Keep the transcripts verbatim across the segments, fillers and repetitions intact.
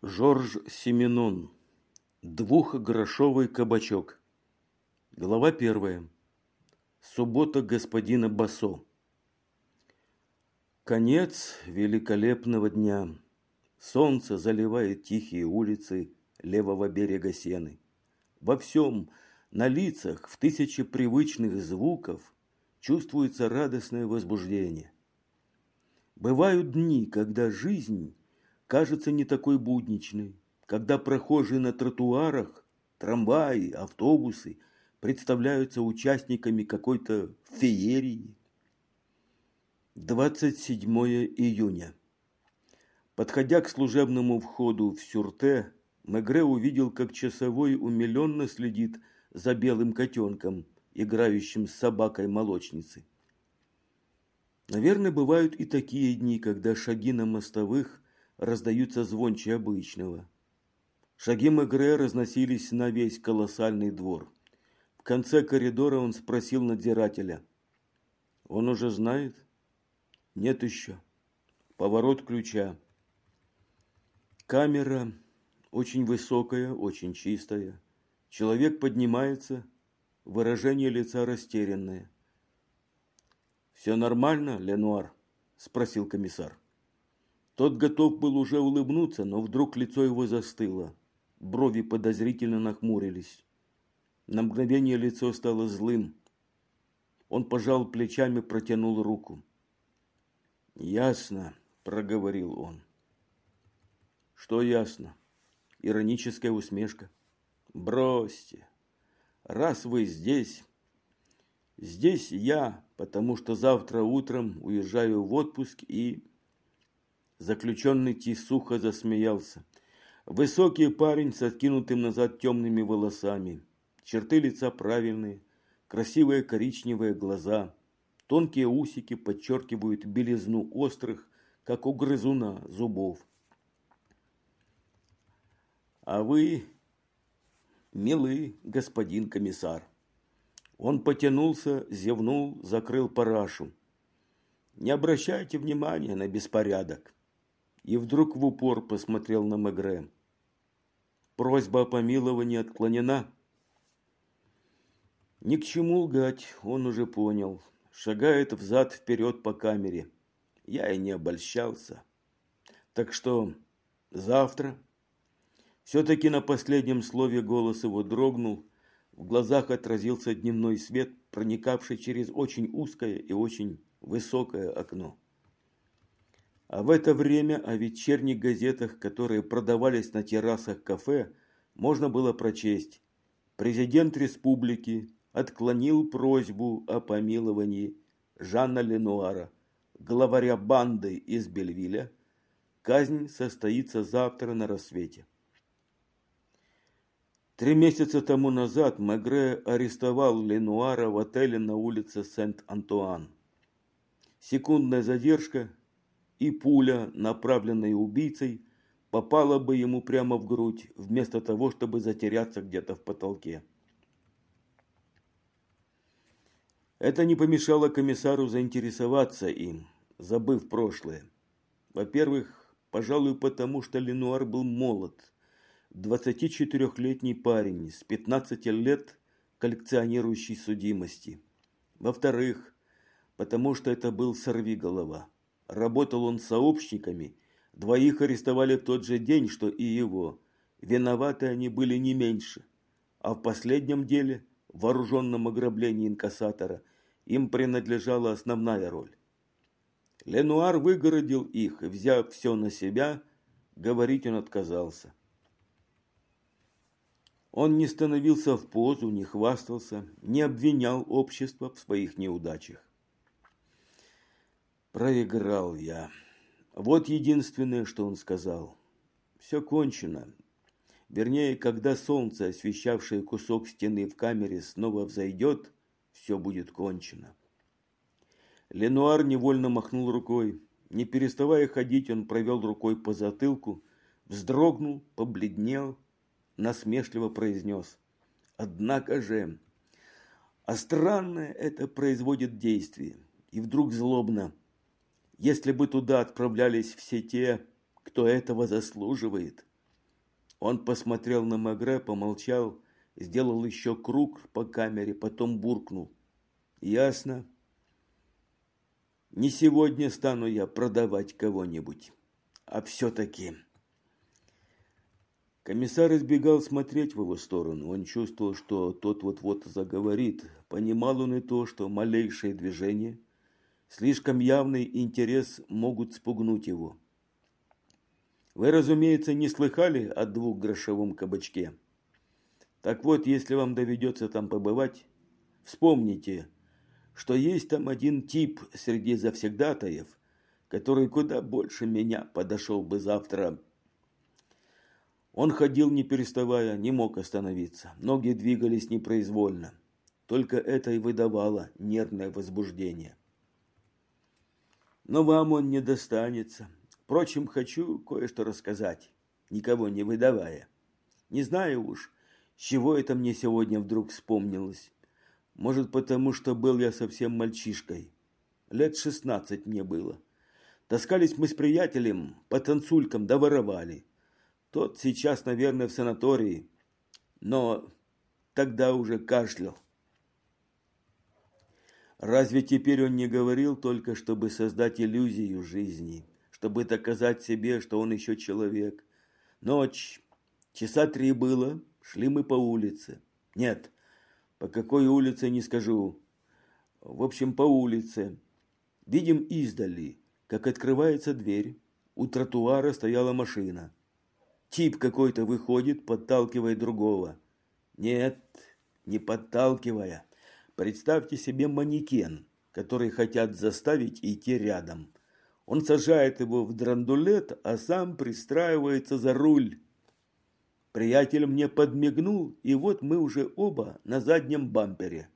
Жорж Сименон. Двухгрошовый кабачок. Глава первая. Суббота господина Басо. Конец великолепного дня. Солнце заливает тихие улицы левого берега Сены. Во всем, на лицах, в тысяче привычных звуков чувствуется радостное возбуждение. Бывают дни, когда жизнь кажется не такой будничной, когда прохожие на тротуарах, трамваи, автобусы представляются участниками какой-то феерии. двадцать седьмое июня. Подходя к служебному входу в Сюрте, Мегре увидел, как часовой умиленно следит за белым котенком, играющим с собакой-молочницей. Наверное, бывают и такие дни, когда шаги на мостовых раздаются звонче обычного. Шаги Мегре разносились на весь колоссальный двор. В конце коридора он спросил надзирателя. Он уже знает? Нет еще. Поворот ключа. Камера очень высокая, очень чистая. Человек поднимается, выражение лица растерянное. «Все нормально, Ленуар?» – спросил комиссар. Тот готов был уже улыбнуться, но вдруг лицо его застыло. Брови подозрительно нахмурились. На мгновение лицо стало злым. Он пожал плечами, протянул руку. «Ясно», – проговорил он. «Что ясно?» Ироническая усмешка. «Бросьте. Раз вы здесь... Здесь я, потому что завтра утром уезжаю в отпуск и...» Заключенный Ти сухо засмеялся. Высокий парень с откинутым назад темными волосами. Черты лица правильные, красивые коричневые глаза. Тонкие усики подчеркивают белизну острых, как у грызуна, зубов. «А вы милый господин комиссар». Он потянулся, зевнул, закрыл парашу. «Не обращайте внимания на беспорядок». И вдруг в упор посмотрел на Мегре. «Просьба о помиловании отклонена». Ни к чему лгать, он уже понял. Шагает взад-вперед по камере. Я и не обольщался. Так что завтра... Все-таки на последнем слове голос его дрогнул. В глазах отразился дневной свет, проникавший через очень узкое и очень высокое окно. А в это время о вечерних газетах, которые продавались на террасах кафе, можно было прочесть: президент республики отклонил просьбу о помиловании Жана Ленуара, главаря банды из Бельвиля. Казнь состоится завтра на рассвете. Три месяца тому назад Мегре арестовал Ленуара в отеле на улице Сент-Антуан. Секундная задержка, и пуля, направленная убийцей, попала бы ему прямо в грудь, вместо того, чтобы затеряться где-то в потолке. Это не помешало комиссару заинтересоваться им, забыв прошлое. Во-первых, пожалуй, потому что Ленуар был молод. двадцатичетырехлетний парень с пятнадцати лет, коллекционирующий судимости. Во-вторых, потому что это был сорвиголова. Работал он с сообщниками, двоих арестовали в тот же день, что и его. Виноваты они были не меньше. А в последнем деле, вооруженном ограблении инкассатора, им принадлежала основная роль. Ленуар выгородил их, взяв все на себя, говорить он отказался. Он не становился в позу, не хвастался, не обвинял общество в своих неудачах. Проиграл я. Вот единственное, что он сказал. Все кончено. Вернее, когда солнце, освещавшее кусок стены в камере, снова взойдет, все будет кончено. Ленуар невольно махнул рукой. Не переставая ходить, он провел рукой по затылку, вздрогнул, побледнел, насмешливо произнес: «Однако же, а странное это производит действие». И вдруг злобно: «Если бы туда отправлялись все те, кто этого заслуживает, Он посмотрел на Мегре, помолчал, сделал еще круг по камере, потом буркнул. Ясно. Не сегодня стану я продавать кого-нибудь. А все-таки... Комиссар избегал смотреть в его сторону. Он чувствовал, что тот вот-вот заговорит. Понимал он и то, что малейшее движение, слишком явный интерес могут спугнуть его. Вы, разумеется, не слыхали о двухгрошовом кабачке? Так вот, если вам доведется там побывать, вспомните, что есть там один тип среди завсегдатаев, который куда больше меня подошел бы завтра. Он ходил не переставая, не мог остановиться. Ноги двигались непроизвольно. Только это и выдавало нервное возбуждение. Но вам он не достанется. Впрочем, хочу кое-что рассказать, никого не выдавая. Не знаю уж, с чего это мне сегодня вдруг вспомнилось. Может, потому что был я совсем мальчишкой. Лет шестнадцать мне было. Таскались мы с приятелем по танцулькам, да воровали. Тот сейчас, наверное, в санатории, но тогда уже кашлял. Разве теперь он не говорил только, чтобы создать иллюзию жизни, чтобы доказать себе, что он еще человек? Ночь, часа три было, шли мы по улице. Нет, по какой улице не скажу. В общем, по улице. Видим издали, как открывается дверь. У тротуара стояла машина. Тип какой-то выходит, подталкивая другого. Нет, не подталкивая. Представьте себе манекен, который хотят заставить идти рядом. Он сажает его в драндулет, а сам пристраивается за руль. Приятель мне подмигнул, и вот мы уже оба на заднем бампере.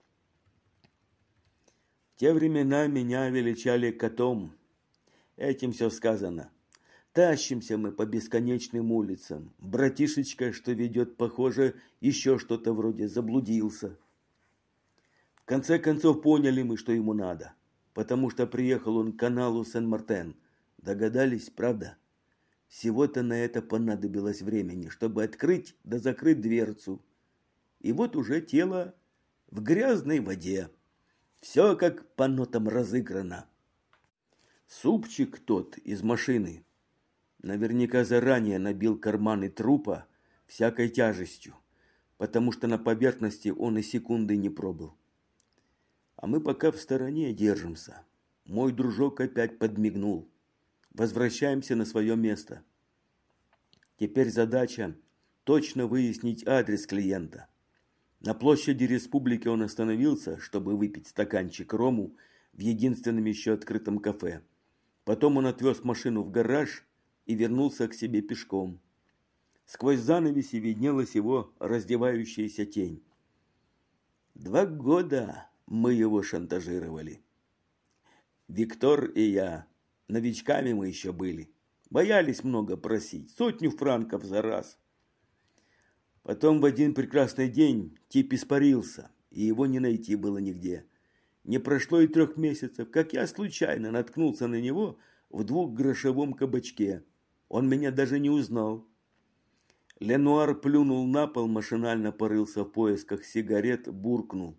В те времена меня величали котом. Этим все сказано. Тащимся мы по бесконечным улицам. Братишечка, что ведет, похоже, еще что-то вроде заблудился. В конце концов поняли мы, что ему надо, потому что приехал он к каналу Сен-Мартен. Догадались, правда? Всего-то на это понадобилось времени, чтобы открыть да закрыть дверцу. И вот уже тело в грязной воде. Все как по нотам разыграно. Супчик тот из машины наверняка заранее набил карманы трупа всякой тяжестью, потому что на поверхности он и секунды не пробыл. А мы пока в стороне держимся. Мой дружок опять подмигнул. Возвращаемся на свое место. Теперь задача точно выяснить адрес клиента. На площади Республики он остановился, чтобы выпить стаканчик рому в единственном еще открытом кафе. Потом он отвез машину в гараж и вернулся к себе пешком. Сквозь занавеси виднелась его раздевающаяся тень. Два года мы его шантажировали. Виктор и я. Новичками мы еще были. Боялись много просить. Сотню франков за раз. Потом в один прекрасный день тип испарился, и его не найти было нигде. Не прошло и трех месяцев, как я случайно наткнулся на него в двухгрошовом кабачке. Он меня даже не узнал. Ленуар плюнул на пол, машинально порылся в поисках сигарет, буркнул.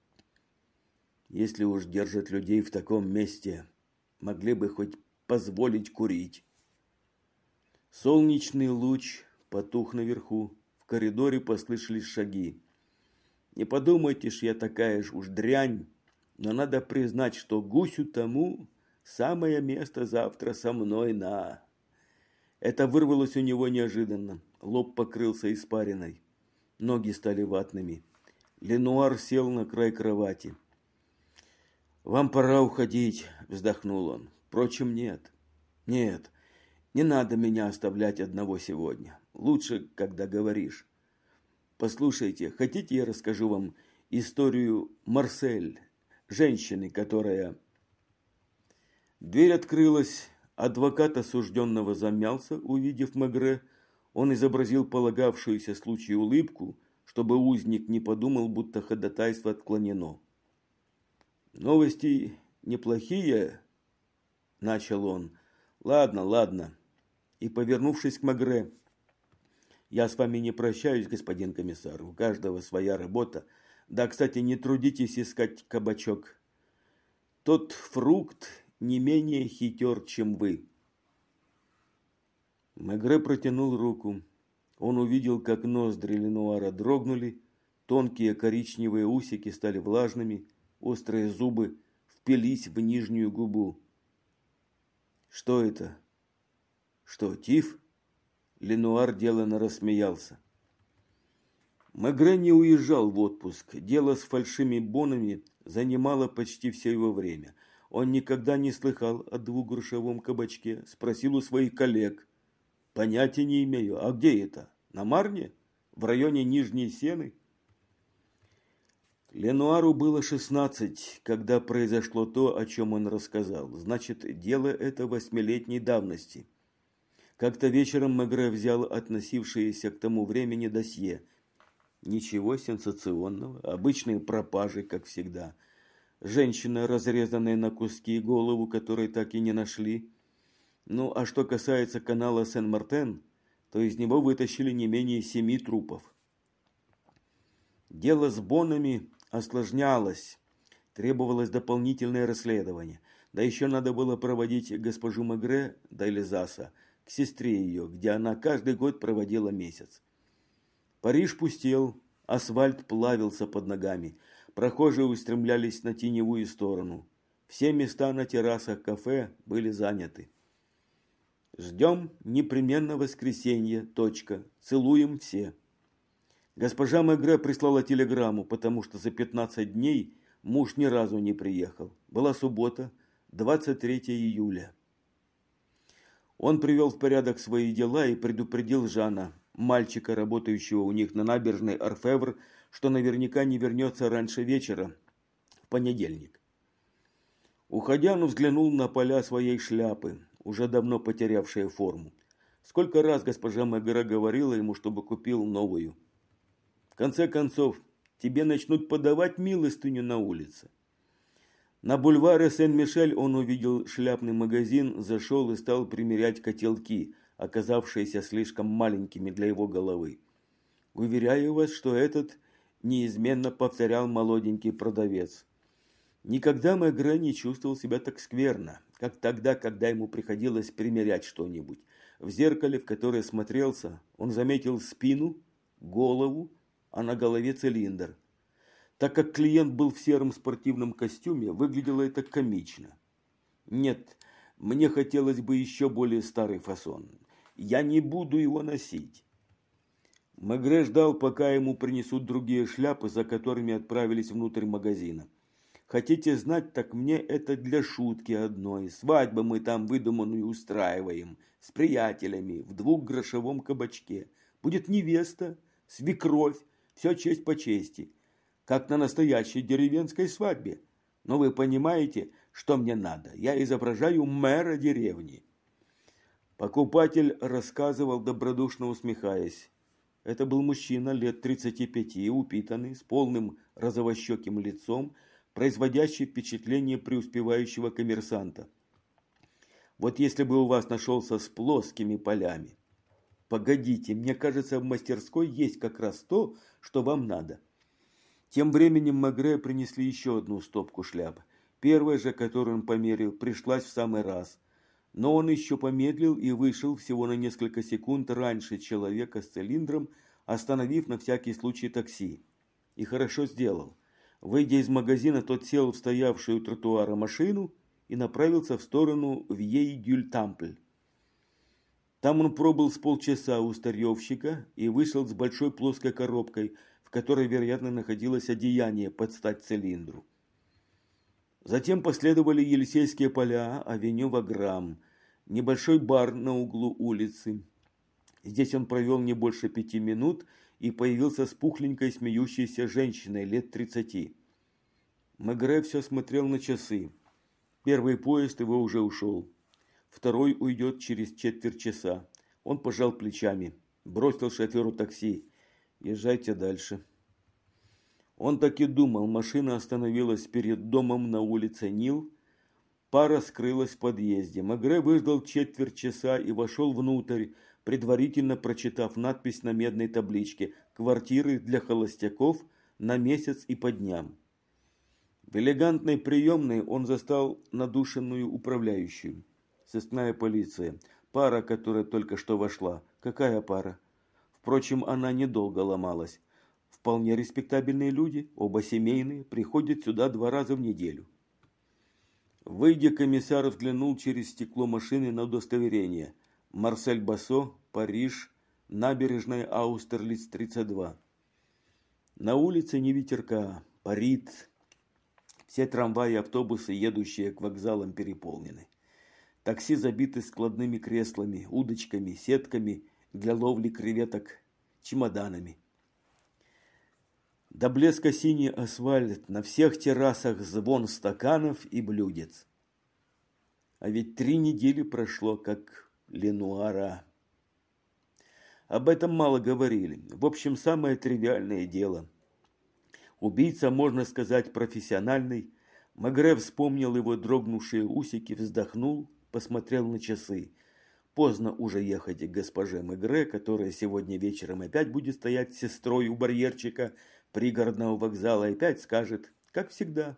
Если уж держат людей в таком месте, могли бы хоть позволить курить. Солнечный луч потух наверху. В коридоре послышались шаги. Не подумайте ж, я такая ж уж дрянь, но надо признать, что гусю тому самое место завтра со мной на... Это вырвалось у него неожиданно. Лоб покрылся испариной. Ноги стали ватными. Ленуар сел на край кровати. «Вам пора уходить», – вздохнул он. «Впрочем, нет. Нет, не надо меня оставлять одного сегодня. Лучше, когда говоришь. Послушайте, хотите, я расскажу вам историю Марсель, женщины, которая...» Дверь открылась. Адвокат осужденного замялся, увидев Мегре. Он изобразил полагавшуюся случаю улыбку, чтобы узник не подумал, будто ходатайство отклонено. «Новости неплохие», – начал он. «Ладно, ладно». И, повернувшись к Мегре, Я с вами не прощаюсь, господин комиссар. У каждого своя работа. Да, кстати, не трудитесь искать кабачок. Тот фрукт не менее хитер, чем вы. Мегре протянул руку. Он увидел, как ноздри Ленуара дрогнули, тонкие коричневые усики стали влажными, острые зубы впились в нижнюю губу. Что это? Что, тиф? Ленуар деланно рассмеялся. Мегре не уезжал в отпуск. Дело с фальшивыми бонами занимало почти все его время. Он никогда не слыхал о двухгрошовом кабачке. Спросил у своих коллег. Понятия не имею. А где это? На Марне? В районе Нижней Сены? Ленуару было шестнадцать, когда произошло то, о чем он рассказал. Значит, дело это восьмилетней давности. Как-то вечером Мегре взял относившееся к тому времени досье. Ничего сенсационного, обычные пропажи, как всегда. Женщина, разрезанная на куски, голову которой так и не нашли. Ну, а что касается канала Сен-Мартен, то из него вытащили не менее семи трупов. Дело с бонами осложнялось, требовалось дополнительное расследование. Да еще надо было проводить госпожу Мегре до Эльзаса к сестре ее, где она каждый год проводила месяц. Париж пустел, асфальт плавился под ногами, прохожие устремлялись на теневую сторону. Все места на террасах кафе были заняты. Ждем непременно воскресенье, точка. Целуем все. Госпожа Мегре прислала телеграмму, потому что за пятнадцать дней муж ни разу не приехал. Была суббота, двадцать третьего июля. Он привел в порядок свои дела и предупредил Жана, мальчика, работающего у них на набережной Орфевр, что наверняка не вернется раньше вечера, в понедельник. Уходя, он взглянул на поля своей шляпы, уже давно потерявшие форму. Сколько раз госпожа Мегре говорила ему, чтобы купил новую. В конце концов, тебе начнут подавать милостыню на улице. На бульваре Сен-Мишель он увидел шляпный магазин, зашел и стал примерять котелки, оказавшиеся слишком маленькими для его головы. Уверяю вас, что этот неизменно повторял молоденький продавец. Никогда Мегре не чувствовал себя так скверно, как тогда, когда ему приходилось примерять что-нибудь. В зеркале, в которое смотрелся, он заметил спину, голову, а на голове цилиндр. Так как клиент был в сером спортивном костюме, выглядело это комично. Нет, мне хотелось бы еще более старый фасон. Я не буду его носить. Мегре ждал, пока ему принесут другие шляпы, за которыми отправились внутрь магазина. Хотите знать, так мне это для шутки одной. Свадьбу мы там выдуманную устраиваем с приятелями в двухгрошовом кабачке. Будет невеста, свекровь, все честь по чести, как на настоящей деревенской свадьбе. Но вы понимаете, что мне надо? Я изображаю мэра деревни. Покупатель рассказывал, добродушно усмехаясь. Это был мужчина лет тридцати пяти, упитанный, с полным розовощеким лицом, производящий впечатление преуспевающего коммерсанта. Вот если бы у вас нашелся с плоскими полями. Погодите, мне кажется, в мастерской есть как раз то, что вам надо. Тем временем Мегре принесли еще одну стопку шляп. Первая же, которую он померил, пришлась в самый раз. Но он еще помедлил и вышел всего на несколько секунд раньше человека с цилиндром, остановив на всякий случай такси. И хорошо сделал. Выйдя из магазина, тот сел в стоявшую у тротуара машину и направился в сторону Вьей-Дюль-Тампль. Там он пробыл с полчаса у старьевщика и вышел с большой плоской коробкой, в которой, вероятно, находилось одеяние под стать цилиндру. Затем последовали Елисейские поля, авеню Ваграм, небольшой бар на углу улицы. Здесь он провел не больше пяти минут и появился с пухленькой смеющейся женщиной лет тридцати. Мегре все смотрел на часы. Первый поезд его уже ушел. Второй уйдет через четверть часа. Он пожал плечами, бросил шоферу такси. Езжайте дальше. Он так и думал. Машина остановилась перед домом на улице Нил. Пара скрылась в подъезде. Мегре выждал четверть часа и вошел внутрь, предварительно прочитав надпись на медной табличке «Квартиры для холостяков на месяц и по дням». В элегантной приемной он застал надушенную управляющую. Сыскная полиция. Пара, которая только что вошла. Какая пара? Впрочем, она недолго ломалась. Вполне респектабельные люди, оба семейные, приходят сюда два раза в неделю. Выйдя, комиссар взглянул через стекло машины на удостоверение. Марсель Бассо, Париж, набережная Аустерлиц, тридцать два. На улице ни ветерка, парит. Все трамваи и автобусы, едущие к вокзалам, переполнены. Такси забиты складными креслами, удочками, сетками для ловли креветок, чемоданами. До блеска синий асфальт, на всех террасах звон стаканов и блюдец. А ведь три недели прошло, как Ленуара. Об этом мало говорили. В общем, самое тривиальное дело. Убийца, можно сказать, профессиональный. Мегре вспомнил его дрогнувшие усики, вздохнул, посмотрел на часы. Поздно уже ехать к госпоже Мегре, которая сегодня вечером опять будет стоять с сестрой у барьерчика пригородного вокзала и опять скажет, как всегда.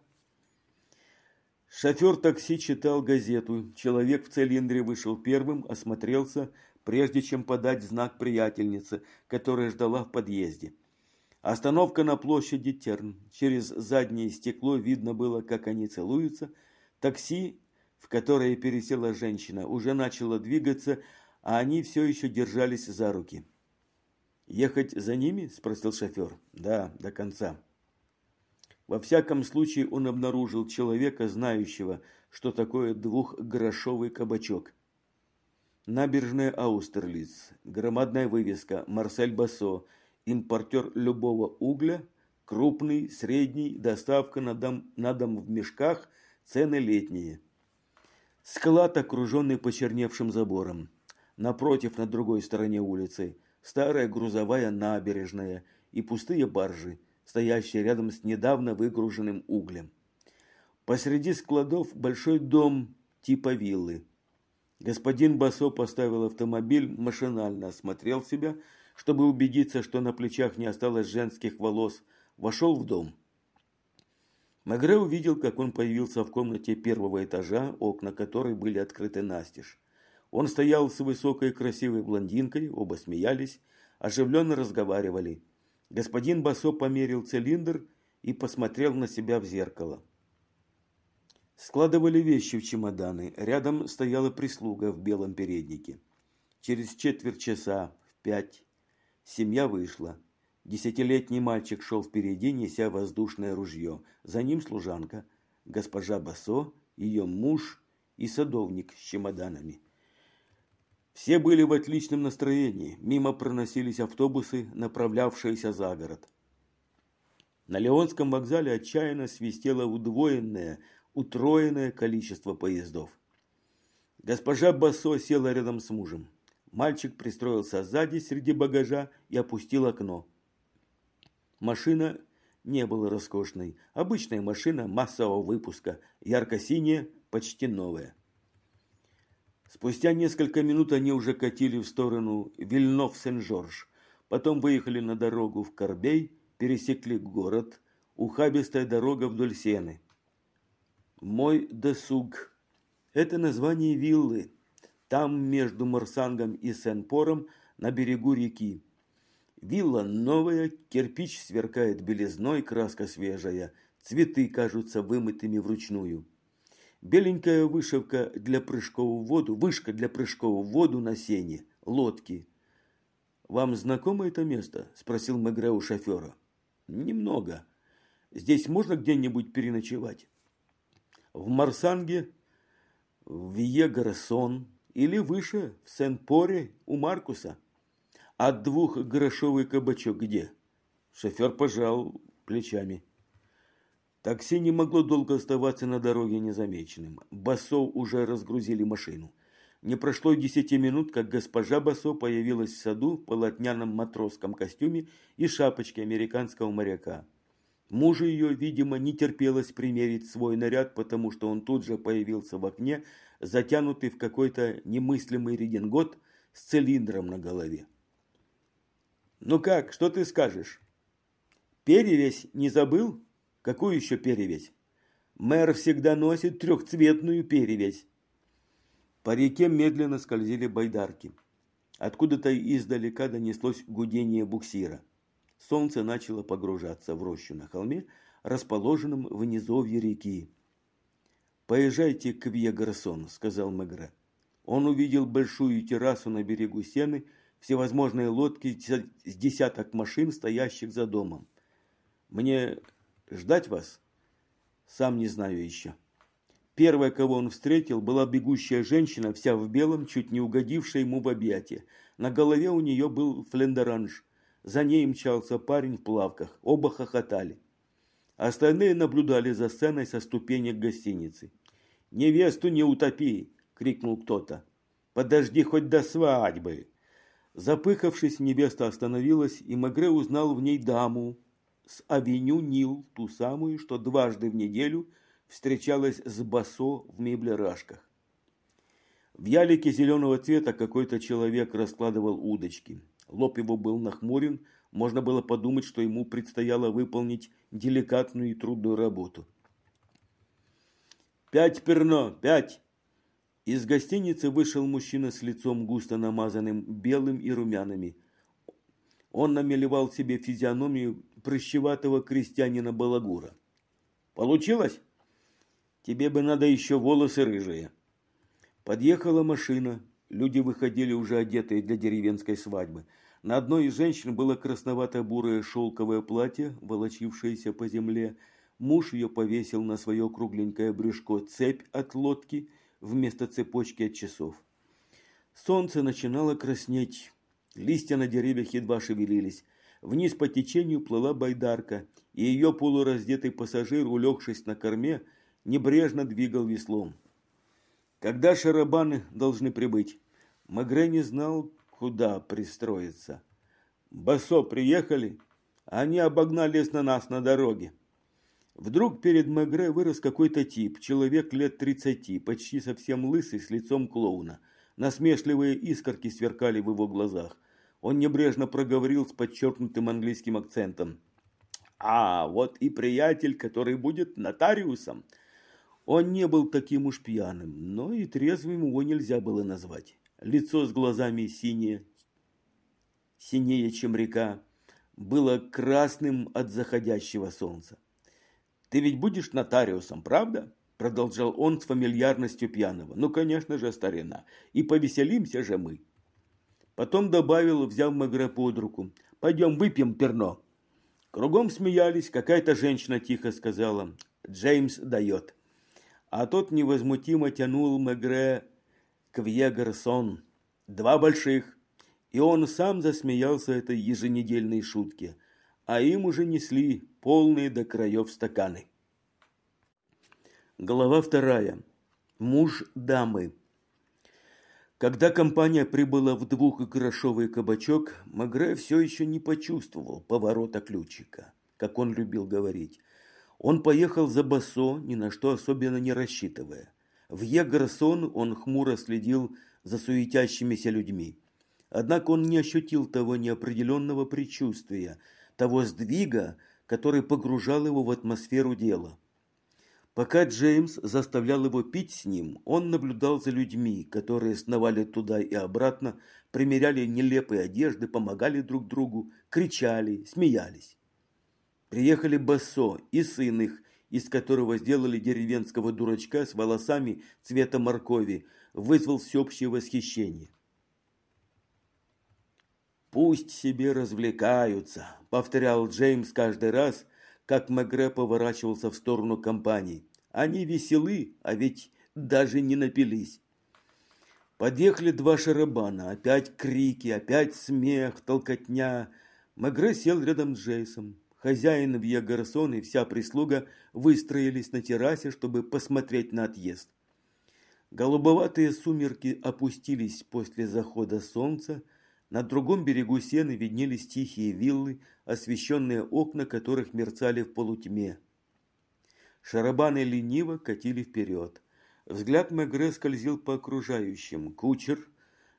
Шофер такси читал газету. Человек в цилиндре вышел первым, осмотрелся, прежде чем подать знак приятельнице, которая ждала в подъезде. Остановка на площади Терн. Через заднее стекло видно было, как они целуются. Такси, в которое пересела женщина, уже начало двигаться, а они все еще держались за руки. «Ехать за ними?» – спросил шофер. «Да, до конца». Во всяком случае, он обнаружил человека, знающего, что такое двухгрошовый кабачок. Набережная Аустерлиц, громадная вывеска «Марсель Бассо», импортер любого угля, крупный, средний, доставка на дом, на дом в мешках, цены летние. Склад, окруженный почерневшим забором. Напротив, на другой стороне улицы, старая грузовая набережная и пустые баржи, стоящие рядом с недавно выгруженным углем. Посреди складов большой дом типа виллы. Господин Бассо поставил автомобиль, машинально осмотрел себя, чтобы убедиться, что на плечах не осталось женских волос, вошел в дом. Мегре увидел, как он появился в комнате первого этажа, окна которой были открыты настежь. Он стоял с высокой красивой блондинкой, оба смеялись, оживленно разговаривали. Господин Бассо померил цилиндр и посмотрел на себя в зеркало. Складывали вещи в чемоданы, рядом стояла прислуга в белом переднике. Через четверть часа, в пять, семья вышла. Десятилетний мальчик шел впереди, неся воздушное ружье. За ним служанка, госпожа Бассо, ее муж и садовник с чемоданами. Все были в отличном настроении. Мимо проносились автобусы, направлявшиеся за город. На Леонском вокзале отчаянно свистело удвоенное, утроенное количество поездов. Госпожа Бассо села рядом с мужем. Мальчик пристроился сзади среди багажа и опустил окно. Машина не была роскошной. Обычная машина массового выпуска, ярко-синяя, почти новая. Спустя несколько минут они уже катили в сторону Вильнёв-Сен-Жорж. Потом выехали на дорогу в Корбей, пересекли город, ухабистая дорога вдоль Сены. Мой досуг. Это название виллы. Там, между Марсангом и Сен-Пором, на берегу реки. Вилла новая, кирпич сверкает белизной, краска свежая, цветы кажутся вымытыми вручную. Беленькая вышивка для прыжков в воду, вышка для прыжков в воду на сене, лодки. «Вам знакомо это место?» – спросил Мегре у шофера. «Немного. Здесь можно где-нибудь переночевать?» «В Марсанге, в Вие-Гарсон или выше, в Сен-Поре у Маркуса. А двухгрошовый кабачок где?» Шофер пожал плечами. Такси не могло долго оставаться на дороге незамеченным. Бассо уже разгрузили машину. Не прошло и десяти минут, как госпожа Бассо появилась в саду в полотняном матросском костюме и шапочке американского моряка. Мужу ее, видимо, не терпелось примерить свой наряд, потому что он тут же появился в окне, затянутый в какой-то немыслимый редингот, с цилиндром на голове. «Ну как, что ты скажешь? Перевязь не забыл? Какую еще перевязь? Мэр всегда носит трехцветную перевязь». По реке медленно скользили байдарки. Откуда-то издалека донеслось гудение буксира. Солнце начало погружаться в рощу на холме, расположенном в низовье реки. «Поезжайте к Вье-Гарсон», — сказал Мегре. Он увидел большую террасу на берегу Сены, всевозможные лодки с десяток машин, стоящих за домом. «Мне ждать вас?» «Сам не знаю еще». Первая, кого он встретил, была бегущая женщина, вся в белом, чуть не угодившая ему в объятия. На голове у нее был флендеранж. За ней мчался парень в плавках. Оба хохотали. Остальные наблюдали за сценой со ступенек гостиницы. «Невесту не утопи!» — крикнул кто-то. «Подожди хоть до свадьбы!» Запыхавшись, невеста остановилась, и Мегре узнал в ней даму с авеню Нил, ту самую, что дважды в неделю встречалась с Бассо в меблерашках. В ялике зеленого цвета какой-то человек раскладывал удочки. Лоб его был нахмурен, можно было подумать, что ему предстояло выполнить деликатную и трудную работу. «Пять перно, пять!» Из гостиницы вышел мужчина с лицом густо намазанным белым и румянами. Он намалевал себе физиономию прыщеватого крестьянина-балагура. «Получилось? Тебе бы надо еще волосы рыжие». Подъехала машина. Люди выходили уже одетые для деревенской свадьбы. На одной из женщин было красновато-бурое шелковое платье, волочившееся по земле. Муж ее повесил на свое кругленькое брюшко цепь от лодки вместо цепочки от часов. Солнце начинало краснеть. Листья на деревьях едва шевелились. Вниз по течению плыла байдарка, и ее полураздетый пассажир, улегшись на корме, небрежно двигал веслом. Когда шарабаны должны прибыть? Мегре не знал, куда пристроиться. «Бассо приехали? Они обогнались на нас на дороге». Вдруг перед Мегре вырос какой-то тип, человек лет тридцати, почти совсем лысый, с лицом клоуна. Насмешливые искорки сверкали в его глазах. Он небрежно проговорил с подчеркнутым английским акцентом. «А, вот и приятель, который будет нотариусом». Он не был таким уж пьяным, но и трезвым его нельзя было назвать. Лицо с глазами синее, синее, чем река, было красным от заходящего солнца. «Ты ведь будешь нотариусом, правда?» Продолжал он с фамильярностью пьяного. «Ну, конечно же, старина. И повеселимся же мы». Потом добавил, взяв Мегре под руку. «Пойдем выпьем перно». Кругом смеялись. Какая-то женщина тихо сказала. «Джеймс дает». А тот невозмутимо тянул Мегре к Вье-Гарсон. Два больших. И он сам засмеялся этой еженедельной шутке. А им уже несли полные до краев стаканы. Глава вторая. Муж дамы. Когда компания прибыла в двухгрошовый кабачок, Мегре все еще не почувствовал поворота ключика, как он любил говорить. Он поехал за Бассо, ни на что особенно не рассчитывая. В Вье-Гарсон он хмуро следил за суетящимися людьми. Однако он не ощутил того неопределенного предчувствия, того сдвига, который погружал его в атмосферу дела. Пока Джеймс заставлял его пить с ним, он наблюдал за людьми, которые сновали туда и обратно, примеряли нелепые одежды, помогали друг другу, кричали, смеялись. Приехали Бассо и сын их, из которого сделали деревенского дурачка с волосами цвета моркови, вызвал всеобщее восхищение. «Пусть себе развлекаются», — повторял Джеймс каждый раз, как Мегре поворачивался в сторону компании. «Они веселы, а ведь даже не напились». Подъехали два шарабана, опять крики, опять смех, толкотня. Мегре сел рядом с Джеймсом. Хозяин Вье-Гарсон и вся прислуга выстроились на террасе, чтобы посмотреть на отъезд. Голубоватые сумерки опустились после захода солнца. На другом берегу Сены виднелись тихие виллы, освещенные окна которых мерцали в полутьме. Шарабаны лениво катили вперед. Взгляд Мегре скользил по окружающим. Кучер,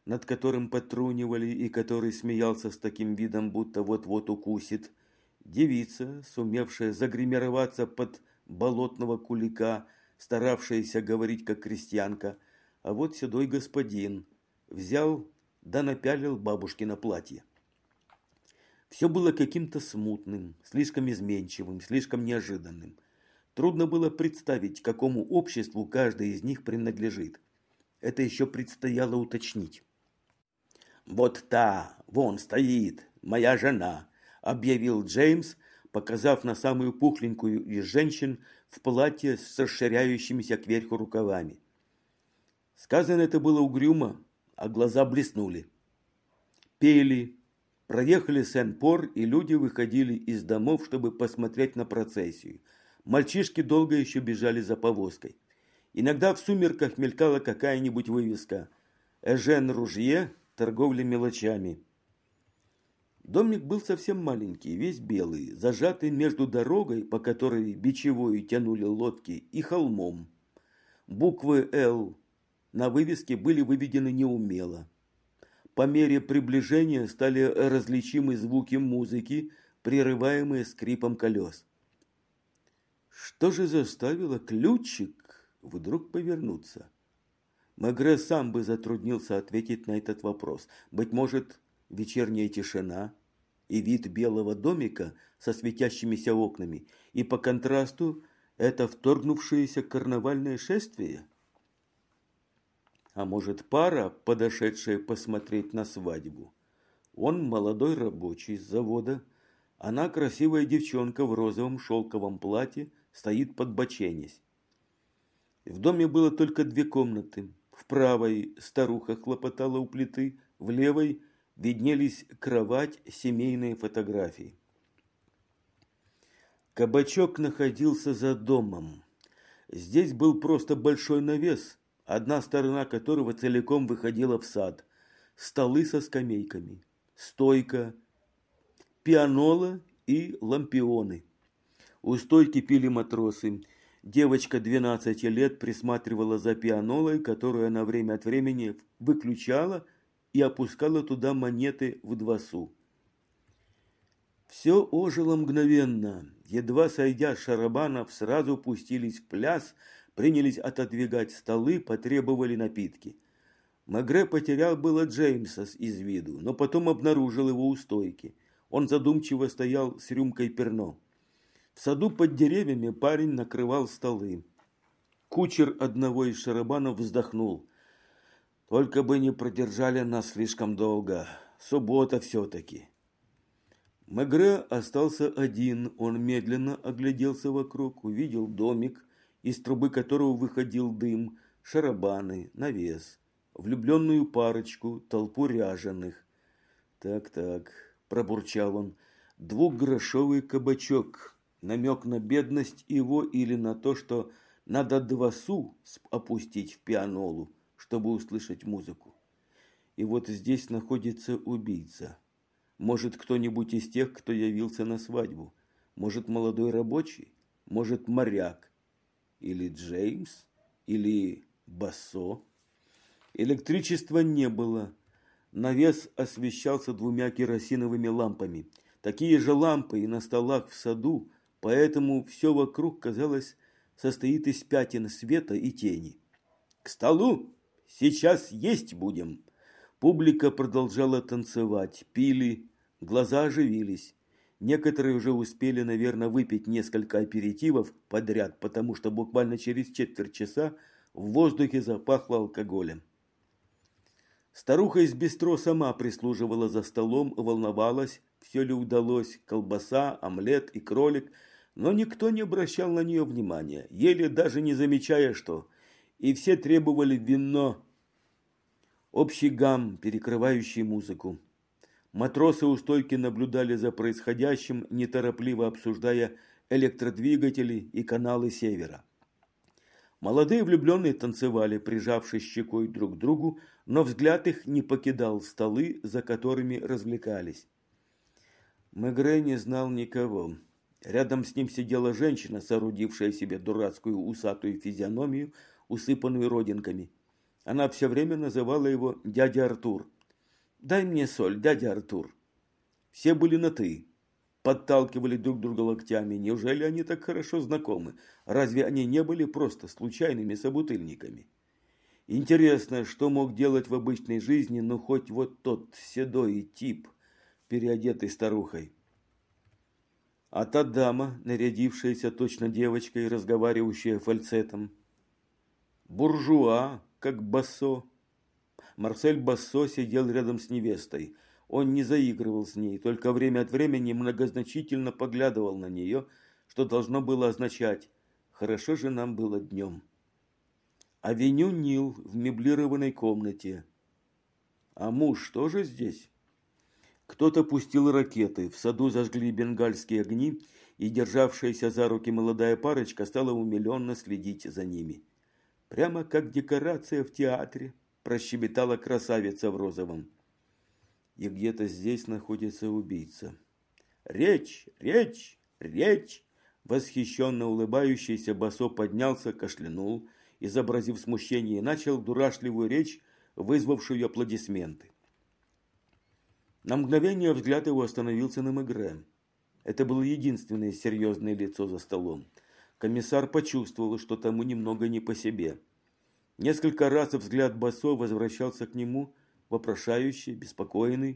над которым подтрунивали и который смеялся с таким видом, будто вот-вот укусит, девица, сумевшая загримироваться под болотного кулика, старавшаяся говорить как крестьянка, а вот седой господин взял да напялил бабушкино платье. Все было каким-то смутным, слишком изменчивым, слишком неожиданным. Трудно было представить, какому обществу каждый из них принадлежит. Это еще предстояло уточнить. «Вот та, вон стоит, моя жена», – объявил Джеймс, показав на самую пухленькую из женщин в платье с расширяющимися кверху рукавами. Сказано это было угрюмо, а глаза блеснули. Пели, проехали Сен-Пор, и люди выходили из домов, чтобы посмотреть на процессию. Мальчишки долго еще бежали за повозкой. Иногда в сумерках мелькала какая-нибудь вывеска «Эжен Ружье, торговля мелочами». Домик был совсем маленький, весь белый, зажатый между дорогой, по которой бичевою тянули лодки, и холмом. Буквы «Л» на вывеске были выведены неумело. По мере приближения стали различимы звуки музыки, прерываемые скрипом колес. Что же заставило ключик вдруг повернуться? Мегре сам бы затруднился ответить на этот вопрос. Быть может, вечерняя тишина и вид белого домика со светящимися окнами, и по контрасту это вторгнувшееся карнавальное шествие? А может, пара, подошедшая посмотреть на свадьбу? Он молодой рабочий с завода, она красивая девчонка в розовом шелковом платье, стоит подбоченясь. В доме было только две комнаты. В правой старуха хлопотала у плиты, в левой виднелись кровать, семейные фотографии. Кабачок находился за домом. Здесь был просто большой навес, одна сторона которого целиком выходила в сад. Столы со скамейками, стойка, пианола и лампионы. У стойки пили матросы. Девочка двенадцати лет присматривала за пианолой, которую она время от времени выключала и опускала туда монеты в два су. Все ожило мгновенно. Едва сойдя с шарабанов, сразу пустились в пляс, принялись отодвигать столы, потребовали напитки. Мегре потерял было Джеймса из виду, но потом обнаружил его у стойки. Он задумчиво стоял с рюмкой перно. В саду под деревьями парень накрывал столы. Кучер одного из шарабанов вздохнул. Только бы не продержали нас слишком долго. Суббота все-таки. Мегре остался один. Он медленно огляделся вокруг, увидел домик, из трубы которого выходил дым, шарабаны, навес, влюбленную парочку, толпу ряженых. «Так-так», – пробурчал он, – «двухгрошовый кабачок». Намек на бедность его или на то, что надо два су опустить в пианолу, чтобы услышать музыку. И вот здесь находится убийца. Может, кто-нибудь из тех, кто явился на свадьбу. Может, молодой рабочий. Может, моряк. Или Джеймс. Или Бассо. Электричества не было. Навес освещался двумя керосиновыми лампами. Такие же лампы и на столах в саду, поэтому все вокруг, казалось, состоит из пятен света и тени. «К столу! Сейчас есть будем!» Публика продолжала танцевать, пили, глаза оживились. Некоторые уже успели, наверное, выпить несколько аперитивов подряд, потому что буквально через четверть часа в воздухе запахло алкоголем. Старуха из бистро сама прислуживала за столом, волновалась, все ли удалось, колбаса, омлет и кролик, но никто не обращал на нее внимания, ели даже не замечая, что, и все требовали вино. Общий гам, перекрывающий музыку. Матросы у стойки наблюдали за происходящим, неторопливо обсуждая электродвигатели и каналы севера. Молодые влюбленные танцевали, прижавшись щекой друг к другу, но взгляд их не покидал столы, за которыми развлекались. Мегре не знал никого. Рядом с ним сидела женщина, соорудившая себе дурацкую усатую физиономию, усыпанную родинками. Она все время называла его дядя Артур. «Дай мне соль, дядя Артур». Все были на «ты», подталкивали друг друга локтями. Неужели они так хорошо знакомы? Разве они не были просто случайными собутыльниками? Интересно, что мог делать в обычной жизни, ну хоть вот тот седой тип, переодетый старухой. А та дама, нарядившаяся точно девочкой, разговаривающая фальцетом. Буржуа, как Бассо. Марсель Бассо сидел рядом с невестой. Он не заигрывал с ней, только время от времени многозначительно поглядывал на нее, что должно было означать «хорошо же нам было днем». Авеню Нил в меблированной комнате. А муж тоже здесь? Кто-то пустил ракеты, в саду зажгли бенгальские огни, и державшаяся за руки молодая парочка стала умиленно следить за ними. Прямо как декорация в театре, прощебетала красавица в розовом. И где-то здесь находится убийца. Речь, речь, речь! Восхищенно улыбающийся Басо поднялся, кашлянул, изобразив смущение, и начал дурашливую речь, вызвавшую аплодисменты. На мгновение взгляд его остановился на Мегре. Это было единственное серьезное лицо за столом. Комиссар почувствовал, что тому немного не по себе. Несколько раз взгляд Басо возвращался к нему, вопрошающий, беспокойный.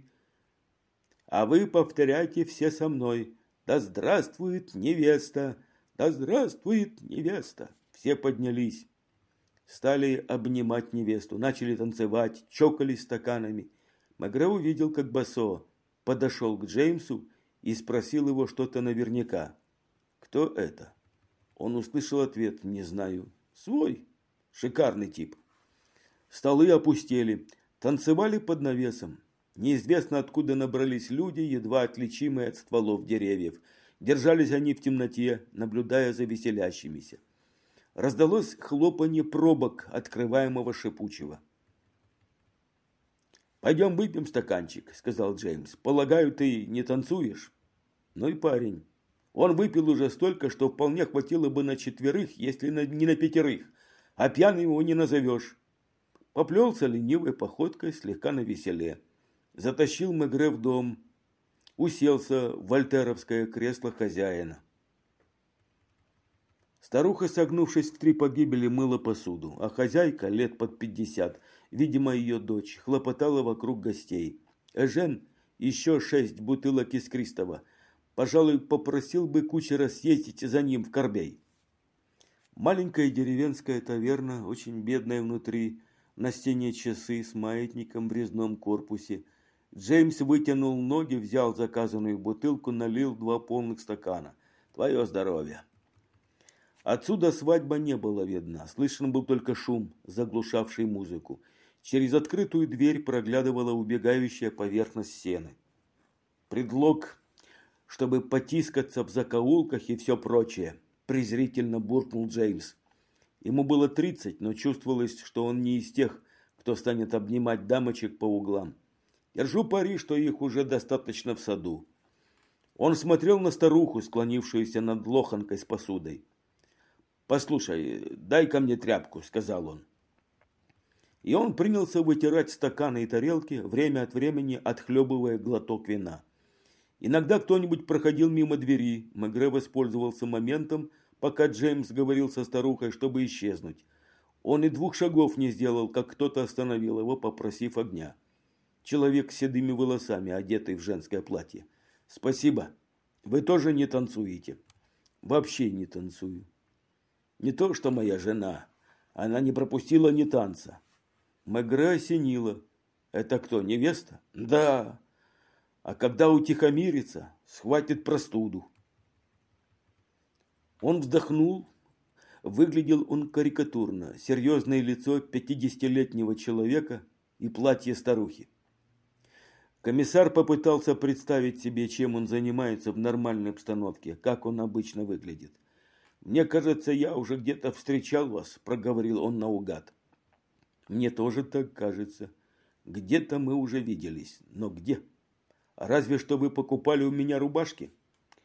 «А вы повторяйте все со мной. Да здравствует невеста! Да здравствует невеста!» Все поднялись. Стали обнимать невесту, начали танцевать, чокались стаканами. Мегре увидел, как Басо подошел к Джеймсу и спросил его что-то наверняка. «Кто это?» Он услышал ответ: «Не знаю». «Свой. Шикарный тип». Столы опустели, танцевали под навесом. Неизвестно, откуда набрались люди, едва отличимые от стволов деревьев. Держались они в темноте, наблюдая за веселящимися. Раздалось хлопанье пробок открываемого шипучего. «Пойдем выпьем стаканчик», — сказал Джеймс. «Полагаю, ты не танцуешь?» Ну и парень. Он выпил уже столько, что вполне хватило бы на четверых, если не на пятерых, а пьяным его не назовешь. Поплелся ленивой походкой слегка навеселе. Затащил Мегре в дом, уселся в вольтеровское кресло хозяина. Старуха, согнувшись в три погибели, мыла посуду, а хозяйка, лет под пятьдесят, видимо, ее дочь, хлопотала вокруг гостей. Эжен, еще шесть бутылок искристого. Пожалуй, попросил бы кучера съездить за ним в Корбей. Маленькая деревенская таверна, очень бедная внутри, на стене часы с маятником в резном корпусе. Джеймс вытянул ноги, взял заказанную бутылку, налил два полных стакана. «Твое здоровье!» Отсюда свадьба не была видна, слышен был только шум, заглушавший музыку. Через открытую дверь проглядывала убегающая поверхность сены. Предлог, чтобы потискаться в закоулках и все прочее, презрительно буркнул Джеймс. Ему было тридцать, но чувствовалось, что он не из тех, кто станет обнимать дамочек по углам. Держу пари, что их уже достаточно в саду. Он смотрел на старуху, склонившуюся над лоханкой с посудой. «Послушай, дай-ка мне тряпку», — сказал он. И он принялся вытирать стаканы и тарелки, время от времени отхлебывая глоток вина. Иногда кто-нибудь проходил мимо двери. Мегре воспользовался моментом, пока Джеймс говорил со старухой, чтобы исчезнуть. Он и двух шагов не сделал, как кто-то остановил его, попросив огня. Человек с седыми волосами, одетый в женское платье. «Спасибо. Вы тоже не танцуете?» «Вообще не танцую. Не то, что моя жена. Она не пропустила ни танца». Мегре осенило. «Это кто, невеста?» «Да. А когда утихомирится, схватит простуду». Он вздохнул. Выглядел он карикатурно. Серьезное лицо пятидесятилетнего человека и платье старухи. Комиссар попытался представить себе, чем он занимается в нормальной обстановке, как он обычно выглядит. «Мне кажется, я уже где-то встречал вас», – проговорил он наугад. «Мне тоже так кажется. Где-то мы уже виделись. Но где? Разве что вы покупали у меня рубашки».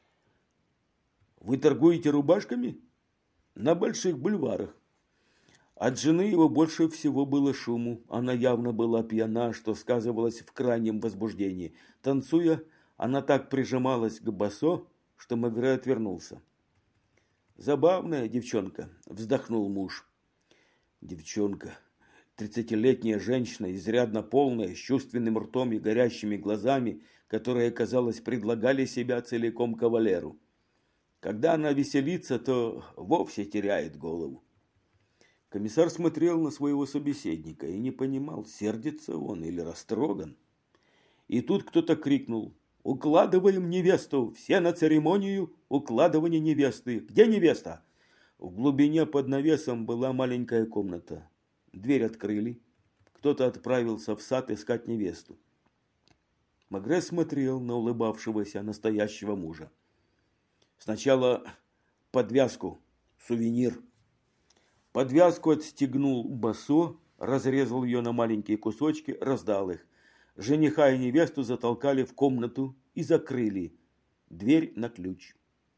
«Вы торгуете рубашками?» «На больших бульварах. От жены его больше всего было шуму. Она явно была пьяна, что сказывалось в крайнем возбуждении. Танцуя, она так прижималась к Басо, что Мегре отвернулся. «Забавная девчонка», — вздохнул муж. Девчонка, тридцатилетняя женщина, изрядно полная, с чувственным ртом и горящими глазами, которые, казалось, предлагали себя целиком кавалеру. Когда она веселится, то вовсе теряет голову. Комиссар смотрел на своего собеседника и не понимал, сердится он или растроган. И тут кто-то крикнул: «Укладываем невесту! Все на церемонию укладывания невесты! Где невеста?» В глубине под навесом была маленькая комната. Дверь открыли. Кто-то отправился в сад искать невесту. Мегре смотрел на улыбавшегося настоящего мужа. Сначала подвязку, сувенир. Подвязку отстегнул Басо, разрезал ее на маленькие кусочки, раздал их. Жениха и невесту затолкали в комнату и закрыли. Дверь на ключ.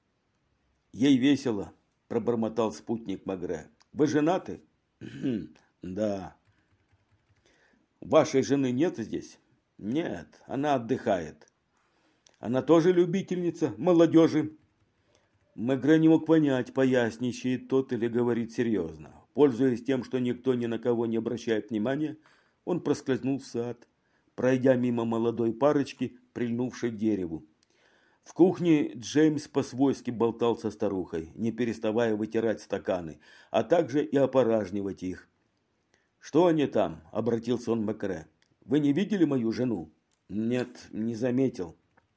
«Ей весело», — пробормотал спутник Мегре. «Вы женаты?» «Да». «Вашей жены нет здесь?» «Нет, она отдыхает». «Она тоже любительница молодежи?» Мегре не мог понять, поясничает тот или говорит серьезно. Пользуясь тем, что никто ни на кого не обращает внимания, он проскользнул в сад, пройдя мимо молодой парочки, прильнувшей к дереву. В кухне Джеймс по-свойски болтал со старухой, не переставая вытирать стаканы, а также и опоражнивать их. «Что они там?» – обратился он к Мегре. «Вы не видели мою жену?» «Нет, не заметил».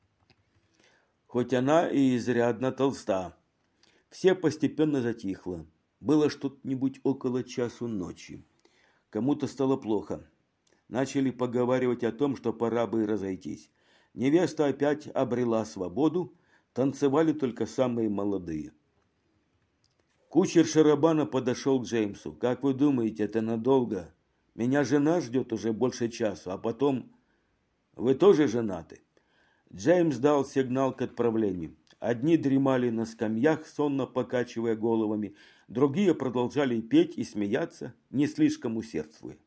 Хоть она и изрядно толста. Все постепенно затихло. Было что-нибудь около часу ночи. Кому-то стало плохо. Начали поговаривать о том, что пора бы разойтись. Невеста опять обрела свободу, танцевали только самые молодые. Кучер Шарабана подошел к Джеймсу. «Как вы думаете, это надолго? Меня жена ждет уже больше часа, а потом... Вы тоже женаты?» Джеймс дал сигнал к отправлению. Одни дремали на скамьях, сонно покачивая головами, другие продолжали петь и смеяться, не слишком усердствуя.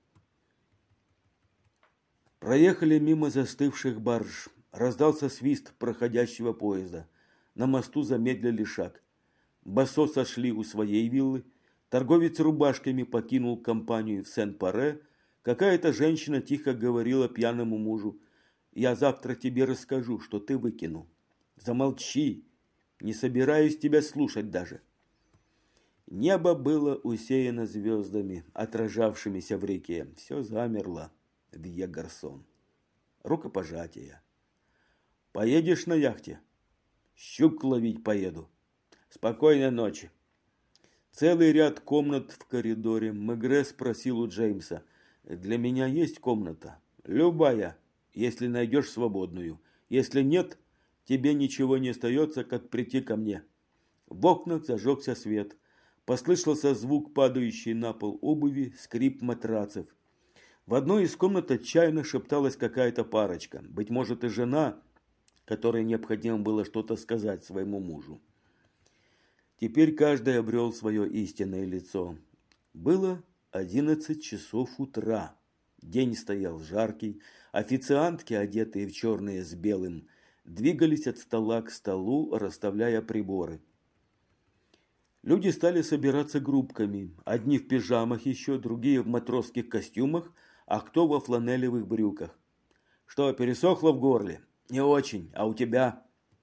Проехали мимо застывших барж. Раздался свист проходящего поезда. На мосту замедлили шаг. Басо сошли у своей виллы. Торговец рубашками покинул компанию в Сен-Паре. Какая-то женщина тихо говорила пьяному мужу: «Я завтра тебе расскажу, что ты выкинул». «Замолчи! Не собираюсь тебя слушать даже». Небо было усеяно звездами, отражавшимися в реке. Все замерло. Вье-Гарсон. Рукопожатие. «Поедешь на яхте?» «Щук ловить поеду». «Спокойной ночи». Целый ряд комнат в коридоре. Мегре спросил у Джеймса: «Для меня есть комната?» «Любая, если найдешь свободную. Если нет, тебе ничего не остается, как прийти ко мне». В окнах зажегся свет. Послышался звук падающей на пол обуви, скрип матрацев. В одной из комнат отчаянно шепталась какая-то парочка. Быть может, и жена, которой необходимо было что-то сказать своему мужу. Теперь каждый обрел свое истинное лицо. Было одиннадцать часов утра. День стоял жаркий. Официантки, одетые в черное с белым, двигались от стола к столу, расставляя приборы. Люди стали собираться группками. Одни в пижамах еще, другие в матросских костюмах, а кто во фланелевых брюках. «Что, пересохло в горле?» «Не очень. А у тебя?»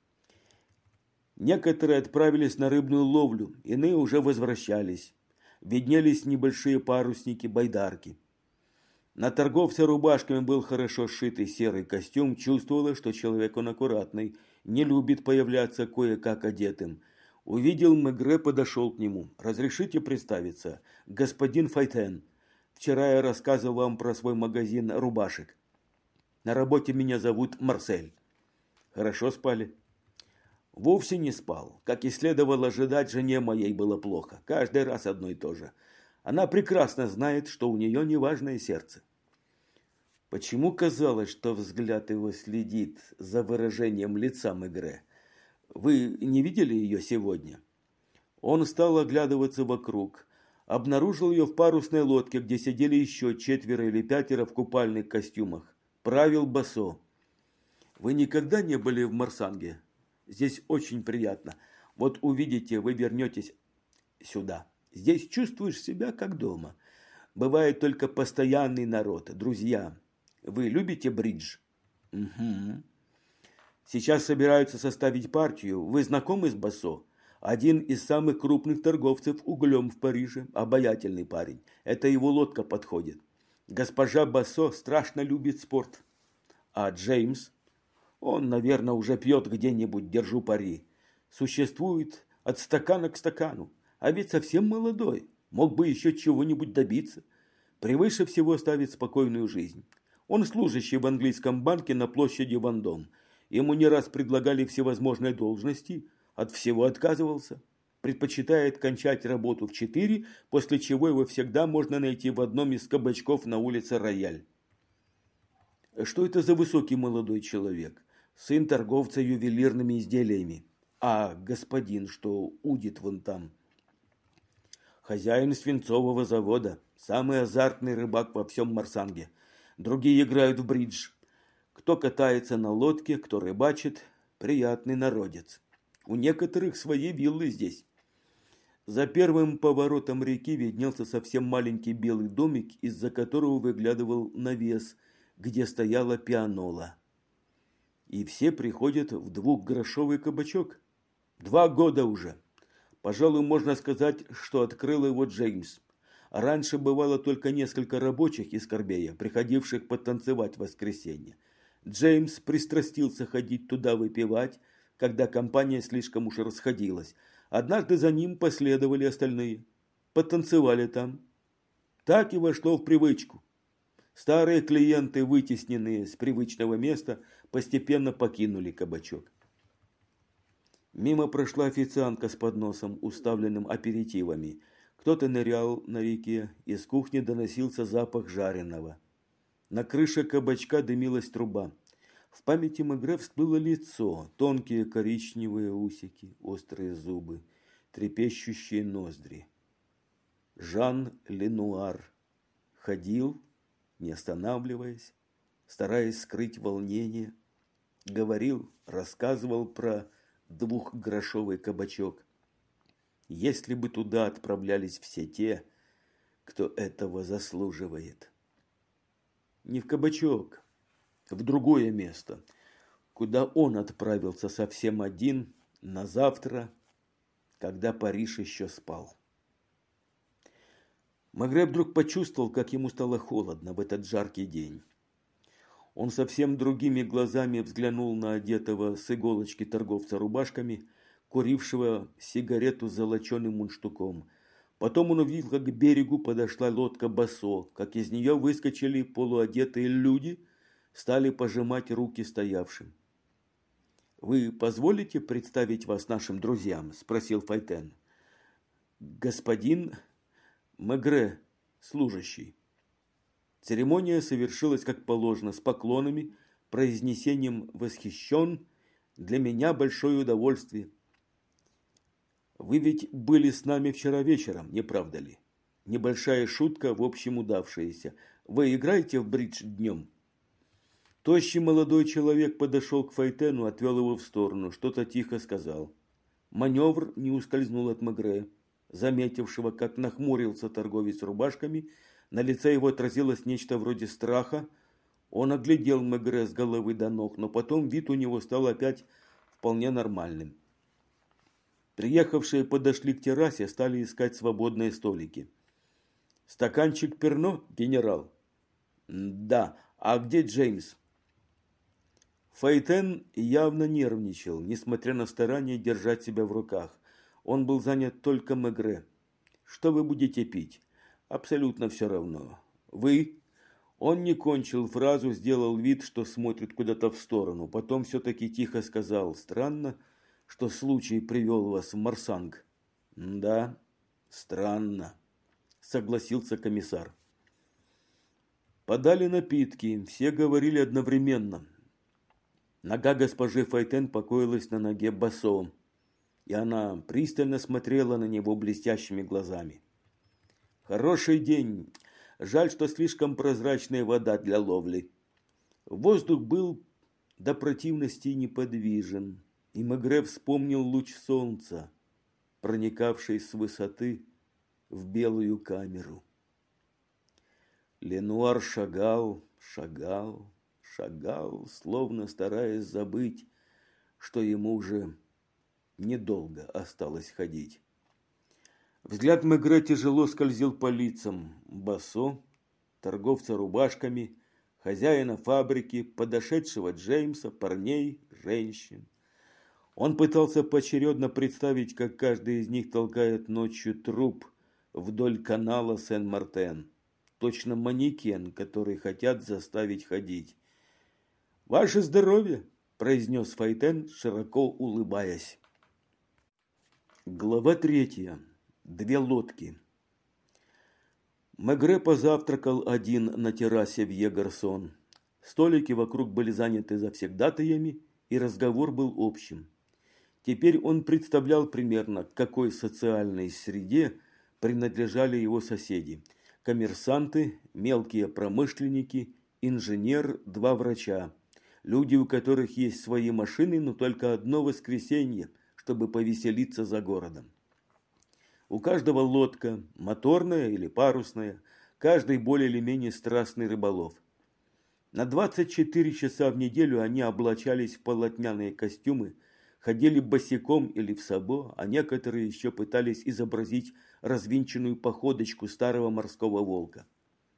Некоторые отправились на рыбную ловлю, иные уже возвращались. Виднелись небольшие парусники-байдарки. На торговце рубашками был хорошо сшитый серый костюм. Чувствовалось, что человек он аккуратный, не любит появляться кое-как одетым. Увидел Мегре, подошел к нему. «Разрешите представиться? Господин Файтен. Вчера я рассказывал вам про свой магазин рубашек. На работе меня зовут Марсель». «Хорошо спали?» «Вовсе не спал. Как и следовало ожидать, жене моей было плохо. Каждый раз одно и то же. Она прекрасно знает, что у нее неважное сердце». Почему казалось, что взгляд его следит за выражением лица Мегре? «Вы не видели ее сегодня?» Он стал оглядываться вокруг. Обнаружил ее в парусной лодке, где сидели еще четверо или пятеро в купальных костюмах. Правил Басо. Вы никогда не были в Марсанге? Здесь очень приятно. Вот увидите, вы вернетесь сюда. Здесь чувствуешь себя как дома. Бывает только постоянный народ, друзья. Вы любите бридж? Угу. Сейчас собираются составить партию. Вы знакомы с Басо? Один из самых крупных торговцев углем в Париже. Обаятельный парень. Это его лодка подходит. Госпожа Басо страшно любит спорт. А Джеймс? Он, наверное, уже пьет где-нибудь, держу пари. Существует от стакана к стакану. А ведь совсем молодой. Мог бы еще чего-нибудь добиться. Превыше всего ставит спокойную жизнь. Он служащий в английском банке на площади Вандом. Ему не раз предлагали всевозможные должности. От всего отказывался. Предпочитает кончать работу в четыре, после чего его всегда можно найти в одном из кабачков на улице Рояль. Что это за высокий молодой человек? Сын торговца ювелирными изделиями. А господин, что удит вон там? Хозяин свинцового завода. Самый азартный рыбак во всем Марсанге. Другие играют в бридж. Кто катается на лодке, кто рыбачит. Приятный народец. У некоторых свои виллы здесь. За первым поворотом реки виднелся совсем маленький белый домик, из-за которого выглядывал навес, где стояла пианола. И все приходят в двухгрошовый кабачок. Два года уже. Пожалуй, можно сказать, что открыл его Джеймс. Раньше бывало только несколько рабочих из Корбея, приходивших потанцевать в воскресенье. Джеймс пристрастился ходить туда выпивать, когда компания слишком уж расходилась. Однажды за ним последовали остальные. Потанцевали там. Так и вошло в привычку. Старые клиенты, вытесненные с привычного места, постепенно покинули кабачок. Мимо прошла официантка с подносом, уставленным аперитивами. Кто-то нырял на реке, из кухни доносился запах жареного. На крыше кабачка дымилась труба. В памяти Мегре всплыло лицо, тонкие коричневые усики, острые зубы, трепещущие ноздри. Жан Ленуар ходил, не останавливаясь, стараясь скрыть волнение, говорил, рассказывал про двухгрошовый кабачок. Если бы туда отправлялись все те, кто этого заслуживает. Не в кабачок, в другое место, куда он отправился совсем один на завтра, когда Париж еще спал. Мегре вдруг почувствовал, как ему стало холодно в этот жаркий день. Он совсем другими глазами взглянул на одетого с иголочки торговца рубашками, курившего сигарету с золоченым мундштуком. Потом он увидел, как к берегу подошла лодка Басо, как из нее выскочили полуодетые люди, стали пожимать руки стоявшим. «Вы позволите представить вас нашим друзьям?» – спросил Файтен. «Господин Мегре, служащий». Церемония совершилась как положено, с поклонами, произнесением «восхищен», «для меня большое удовольствие». Вы ведь были с нами вчера вечером, не правда ли? Небольшая шутка, в общем, удавшаяся. Вы играете в бридж днем? Тощий молодой человек подошел к Файтену, отвел его в сторону, что-то тихо сказал. Маневр не ускользнул от Мегре, заметившего, как нахмурился торговец рубашками. На лице его отразилось нечто вроде страха. Он оглядел Мегре с головы до ног, но потом вид у него стал опять вполне нормальным. Приехавшие подошли к террасе, стали искать свободные столики. «Стаканчик перно, генерал?» «Да. А где Джеймс?» Файтен явно нервничал, несмотря на старание держать себя в руках. Он был занят только Мегре. «Что вы будете пить?» «Абсолютно все равно. Вы?» Он не кончил фразу, сделал вид, что смотрит куда-то в сторону. Потом все-таки тихо сказал: «Странно, что случай привел вас в Марсанг». «Да, странно», согласился комиссар. Подали напитки, все говорили одновременно. Нога госпожи Файтен покоилась на ноге Басо, и она пристально смотрела на него блестящими глазами. Хороший день. Жаль, что слишком прозрачная вода для ловли. Воздух был до противности неподвижен, и Мегре вспомнил луч солнца, проникавший с высоты в белую камеру. Ленуар шагал, шагал, шагал, словно стараясь забыть, что ему уже недолго осталось ходить. Взгляд Мегре тяжело скользил по лицам Бассо, торговца рубашками, хозяина фабрики, подошедшего Джеймса, парней, женщин. Он пытался поочередно представить, как каждый из них толкает ночью труп вдоль канала Сен-Мартен. Точно манекен, который хотят заставить ходить. «Ваше здоровье!» – произнес Файтен, широко улыбаясь. Глава третья. Две лодки. Мегре позавтракал один на террасе в Е-Гарсон. Столики вокруг были заняты завсегдатаями, и разговор был общим. Теперь он представлял примерно, к какой социальной среде принадлежали его соседи. Коммерсанты, мелкие промышленники, инженер, два врача. Люди, у которых есть свои машины, но только одно воскресенье, чтобы повеселиться за городом. У каждого лодка, моторная или парусная, каждый более или менее страстный рыболов. На двадцать четыре часа в неделю они облачались в полотняные костюмы, ходили босиком или в сабо, а некоторые еще пытались изобразить развинченную походочку старого морского волка.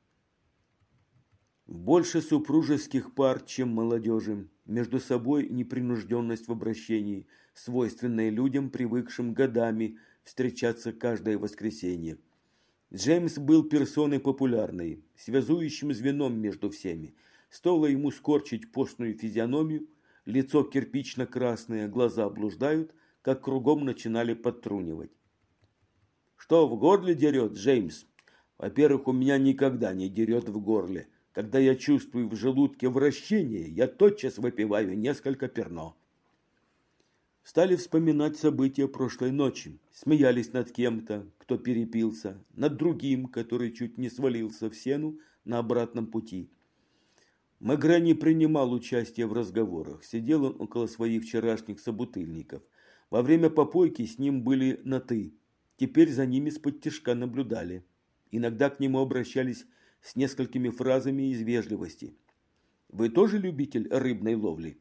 Больше супружеских пар, чем молодежи, между собой непринужденность в обращении, свойственная людям, привыкшим годами встречаться каждое воскресенье. Джеймс был персоной популярной, связующим звеном между всеми. Стоило ему скорчить постную физиономию, лицо кирпично-красное, глаза блуждают, как кругом начинали подтрунивать. «Что, в горле дерет, Джеймс?» «Во-первых, у меня никогда не дерет в горле. Когда я чувствую в желудке вращение, я тотчас выпиваю несколько перно». Стали вспоминать события прошлой ночи. Смеялись над кем-то, кто перепился, над другим, который чуть не свалился в сену на обратном пути. Мегре не принимал участия в разговорах. Сидел он около своих вчерашних собутыльников. Во время попойки с ним были на «ты». Теперь за ними с-под-тишка наблюдали. Иногда к нему обращались с несколькими фразами из вежливости. «Вы тоже любитель рыбной ловли?»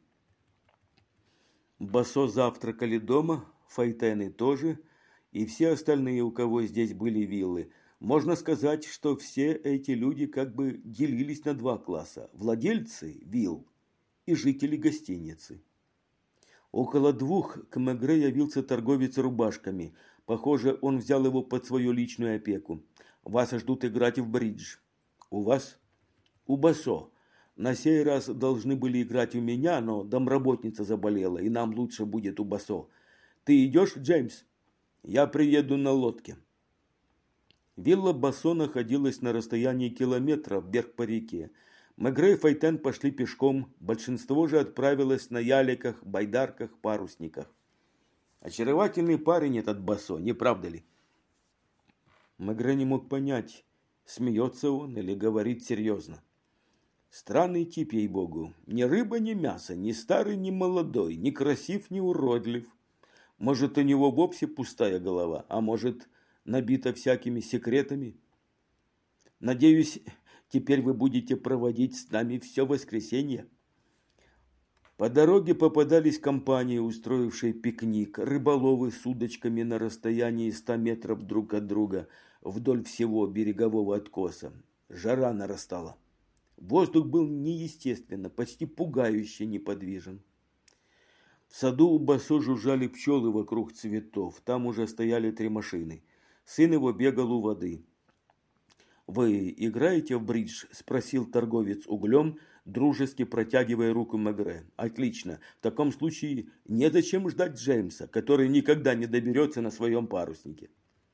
Бассо завтракали дома, Файтены тоже, и все остальные, у кого здесь были виллы. Можно сказать, что все эти люди как бы делились на два класса – владельцы вилл и жители гостиницы. Около двух к Мегре явился торговец рубашками. Похоже, он взял его под свою личную опеку. «Вас ждут играть в бридж». «У вас?» «У Бассо. На сей раз должны были играть у меня, но домработница заболела, и нам лучше будет у Бассо. Ты идешь, Джеймс?» «Я приеду на лодке». Вилла Бассо находилась на расстоянии километра вверх по реке. Мегре и Файтен пошли пешком, большинство же отправилось на яликах, байдарках, парусниках. Очаровательный парень этот Бассо, не правда ли? Мегре не мог понять, смеется он или говорит серьезно. Странный тип, ей-богу. Ни рыба, ни мясо, ни старый, ни молодой, ни красив, ни уродлив. Может, у него вовсе пустая голова, а может, набита всякими секретами. Надеюсь, теперь вы будете проводить с нами все воскресенье. По дороге попадались компании, устроившие пикник, рыболовы с удочками на расстоянии ста метров друг от друга вдоль всего берегового откоса. Жара нарастала. Воздух был неестественно, почти пугающе неподвижен. В саду у Бассо жужжали пчелы вокруг цветов. Там уже стояли три машины. Сын его бегал у воды. «Вы играете в бридж?» – спросил торговец углем, дружески протягивая руку Мегре. «Отлично. В таком случае незачем ждать Джеймса, который никогда не доберется на своем паруснике».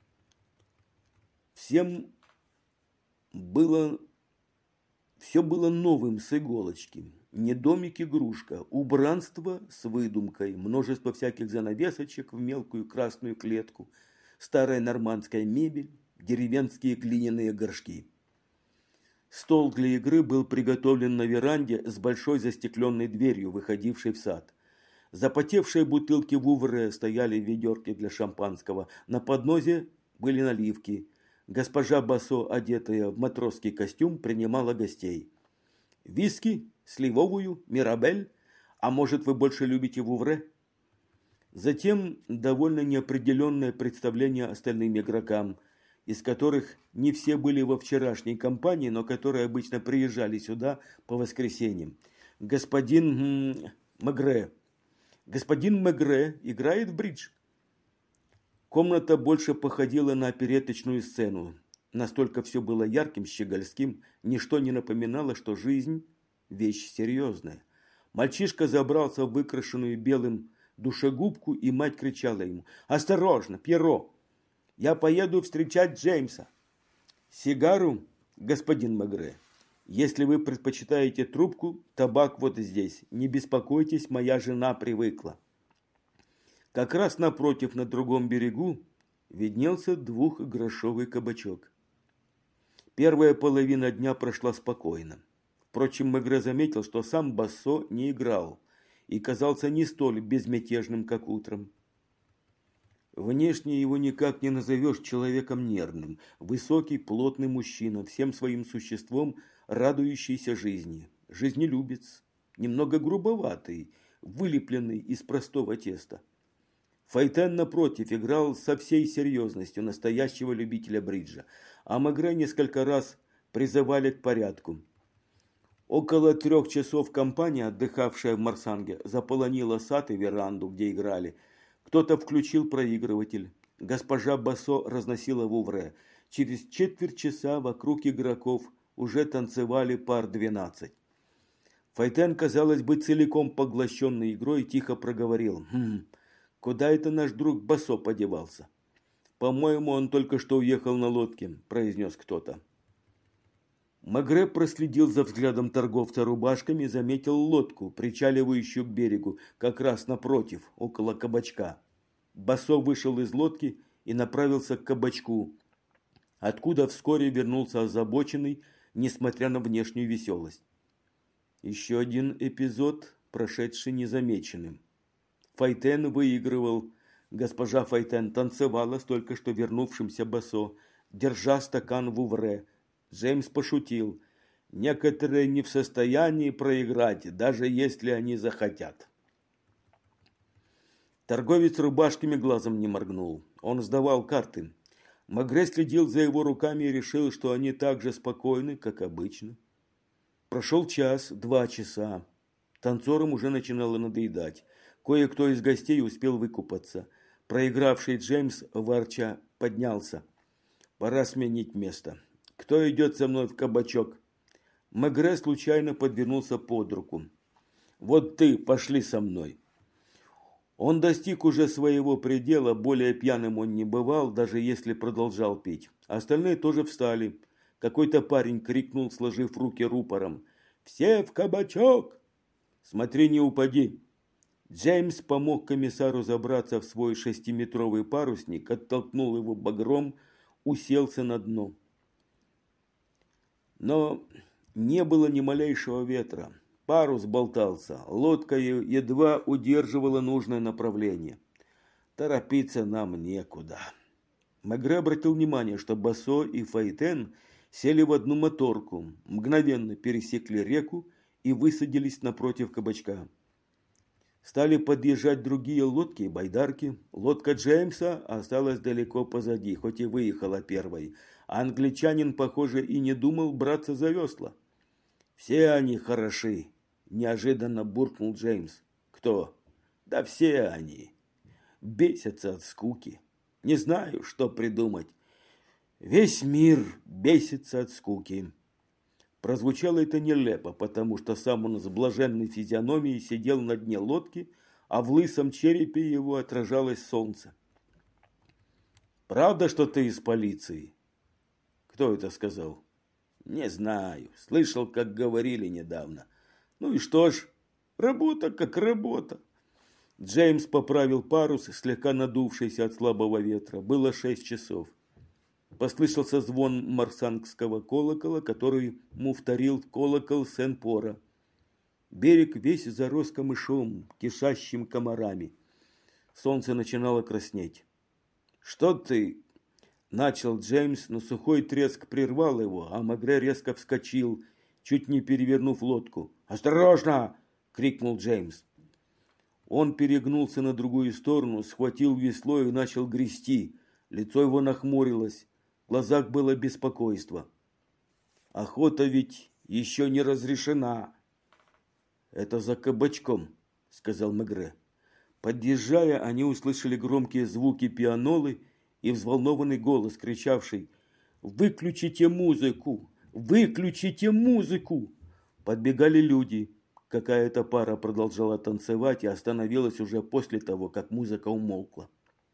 Всем было... Все было новым с иголочки. Не домик-игрушка, убранство с выдумкой, множество всяких занавесочек в мелкую красную клетку, старая нормандская мебель, деревенские глиняные горшки. Стол для игры был приготовлен на веранде с большой застекленной дверью, выходившей в сад. Запотевшие бутылки вувре стояли в ведерке для шампанского. На подносе были наливки. Госпожа Бассо, одетая в матросский костюм, принимала гостей. «Виски? Сливовую? Мирабель? А может, вы больше любите вувре?» Затем довольно неопределенное представление остальным игрокам, из которых не все были во вчерашней компании, но которые обычно приезжали сюда по воскресеньям. Господин м, Мегре. Господин Мегре играет в бридж. Комната больше походила на опереточную сцену. Настолько все было ярким, щегольским, ничто не напоминало, что жизнь – вещь серьезная. Мальчишка забрался в выкрашенную белым душегубку, и мать кричала ему: «Осторожно, Пьеро! Я поеду встречать Джеймса!» «Сигару, господин Мегре? Если вы предпочитаете трубку, табак вот здесь. Не беспокойтесь, моя жена привыкла». Как раз напротив, на другом берегу, виднелся двухгрошовый кабачок. Первая половина дня прошла спокойно. Впрочем, Мегре заметил, что сам Бассо не играл и казался не столь безмятежным, как утром. Внешне его никак не назовешь человеком нервным. Высокий, плотный мужчина, всем своим существом радующийся жизни. Жизнелюбец, немного грубоватый, вылепленный из простого теста. Файтен, напротив, играл со всей серьезностью настоящего любителя бриджа, а Мегре несколько раз призывали к порядку. Около трех часов компания, отдыхавшая в Марсанге, заполонила сад и веранду, где играли. Кто-то включил проигрыватель. Госпожа Бассо разносила вувре. Через четверть часа вокруг игроков уже танцевали пар двенадцать. Файтен, казалось бы, целиком поглощенный игрой, тихо проговорил: «Хм, куда это наш друг Бассо подевался?» «По-моему, он только что уехал на лодке», – произнес кто-то. Мегре проследил за взглядом торговца рубашками и заметил лодку, причаливающую к берегу, как раз напротив, около кабачка. Бассо вышел из лодки и направился к кабачку, откуда вскоре вернулся озабоченный, несмотря на внешнюю веселость. Еще один эпизод, прошедший незамеченным. Файтен выигрывал. Госпожа Файтен танцевала с только что вернувшимся Бассо, держа стакан вувре. Джеймс пошутил: «Некоторые не в состоянии проиграть, даже если они захотят». Торговец рубашками глазом не моргнул. Он сдавал карты. Мегре следил за его руками и решил, что они так же спокойны, как обычно. Прошел час, два часа. Танцорам уже начинало надоедать. Кое-кто из гостей успел выкупаться. Проигравший Джеймс, ворча, поднялся. «Пора сменить место. Кто идет со мной в кабачок?» Мегре случайно подвернулся под руку. «Вот ты, пошли со мной». Он достиг уже своего предела, более пьяным он не бывал, даже если продолжал пить. Остальные тоже встали. Какой-то парень крикнул, сложив руки рупором: «Все в кабачок!» «Смотри, не упади!» Джеймс помог комиссару забраться в свой шестиметровый парусник, оттолкнул его багром, уселся на дно. Но не было ни малейшего ветра. Парус болтался, лодка едва удерживала нужное направление. Торопиться нам некуда. Мегре обратил внимание, что Бассо и Файтен сели в одну моторку, мгновенно пересекли реку и высадились напротив кабачка. Стали подъезжать другие лодки и байдарки. Лодка Джеймса осталась далеко позади, хоть и выехала первой. А англичанин, похоже, и не думал браться за весла. «Все они хороши», – неожиданно буркнул Джеймс. «Кто?» «Да все они. Бесятся от скуки. Не знаю, что придумать. Весь мир бесится от скуки». Прозвучало это нелепо, потому что сам он с блаженной физиономией сидел на дне лодки, а в лысом черепе его отражалось солнце. «Правда, что ты из полиции?» «Кто это сказал?» «Не знаю. Слышал, как говорили недавно. Ну и что ж, работа как работа». Джеймс поправил парус, слегка надувшийся от слабого ветра. Было шесть часов. послышался звон марсангского колокола, который муфтарил колокол Сен-Пора. Берег весь зарос камышом, кишащим комарами. Солнце начинало краснеть. «Что ты?» – начал Джеймс, но сухой треск прервал его, а Мегре резко вскочил, чуть не перевернув лодку. «Осторожно!» – крикнул Джеймс. Он перегнулся на другую сторону, схватил весло и начал грести. Лицо его нахмурилось, в глазах было беспокойство. «Охота ведь еще не разрешена». «Это за кабачком», – сказал Мегре. Подъезжая, они услышали громкие звуки пианолы и взволнованный голос, кричавший: «Выключите музыку! Выключите музыку!» Подбегали люди. Какая-то пара продолжала танцевать и остановилась уже после того, как музыка умолкла.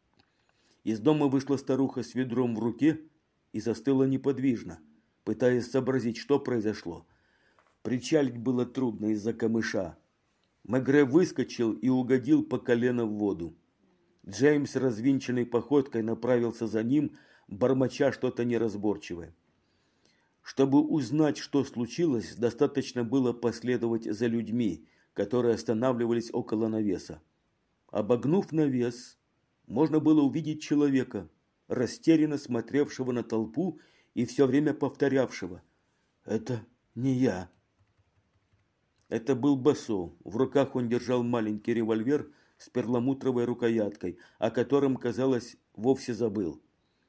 Из дома вышла старуха с ведром в руке и застыла неподвижно, пытаясь сообразить, что произошло. Причалить было трудно из-за камыша. Мегре выскочил и угодил по колено в воду. Джеймс развинченной походкой направился за ним, бормоча что-то неразборчивое. Чтобы узнать, что случилось, достаточно было последовать за людьми, которые останавливались около навеса. Обогнув навес, можно было увидеть человека, растерянно смотревшего на толпу и все время повторявшего: «Это не я». Это был Басо. В руках он держал маленький револьвер с перламутровой рукояткой, о котором, казалось, вовсе забыл.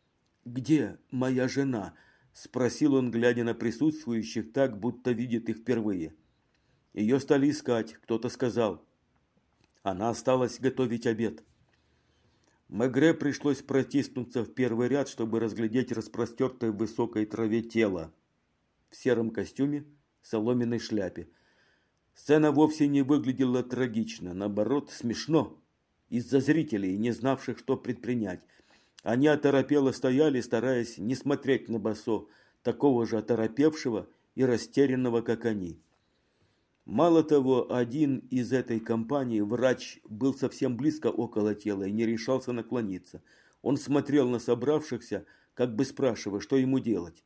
«Где моя жена?» – спросил он, глядя на присутствующих так, будто видит их впервые. Ее стали искать, кто-то сказал. Она осталась готовить обед. Мегре пришлось протиснуться в первый ряд, чтобы разглядеть распростертое в высокой траве тело в сером костюме, соломенной шляпе. Сцена вовсе не выглядела трагично, наоборот, смешно, из-за зрителей, не знавших, что предпринять. Они оторопело стояли, стараясь не смотреть на Басо, такого же оторопевшего и растерянного, как они. Мало того, один из этой компании, врач, был совсем близко около тела и не решался наклониться. Он смотрел на собравшихся, как бы спрашивая, что ему делать.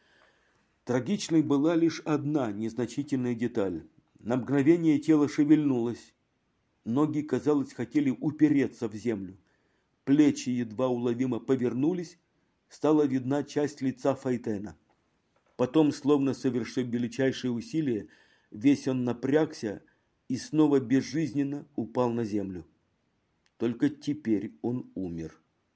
Трагичной была лишь одна незначительная деталь. На мгновение тело шевельнулось. Ноги, казалось, хотели упереться в землю. Плечи едва уловимо повернулись, стала видна часть лица Файтена. Потом, словно совершив величайшие усилия, весь он напрягся и снова безжизненно упал на землю. Только теперь он умер.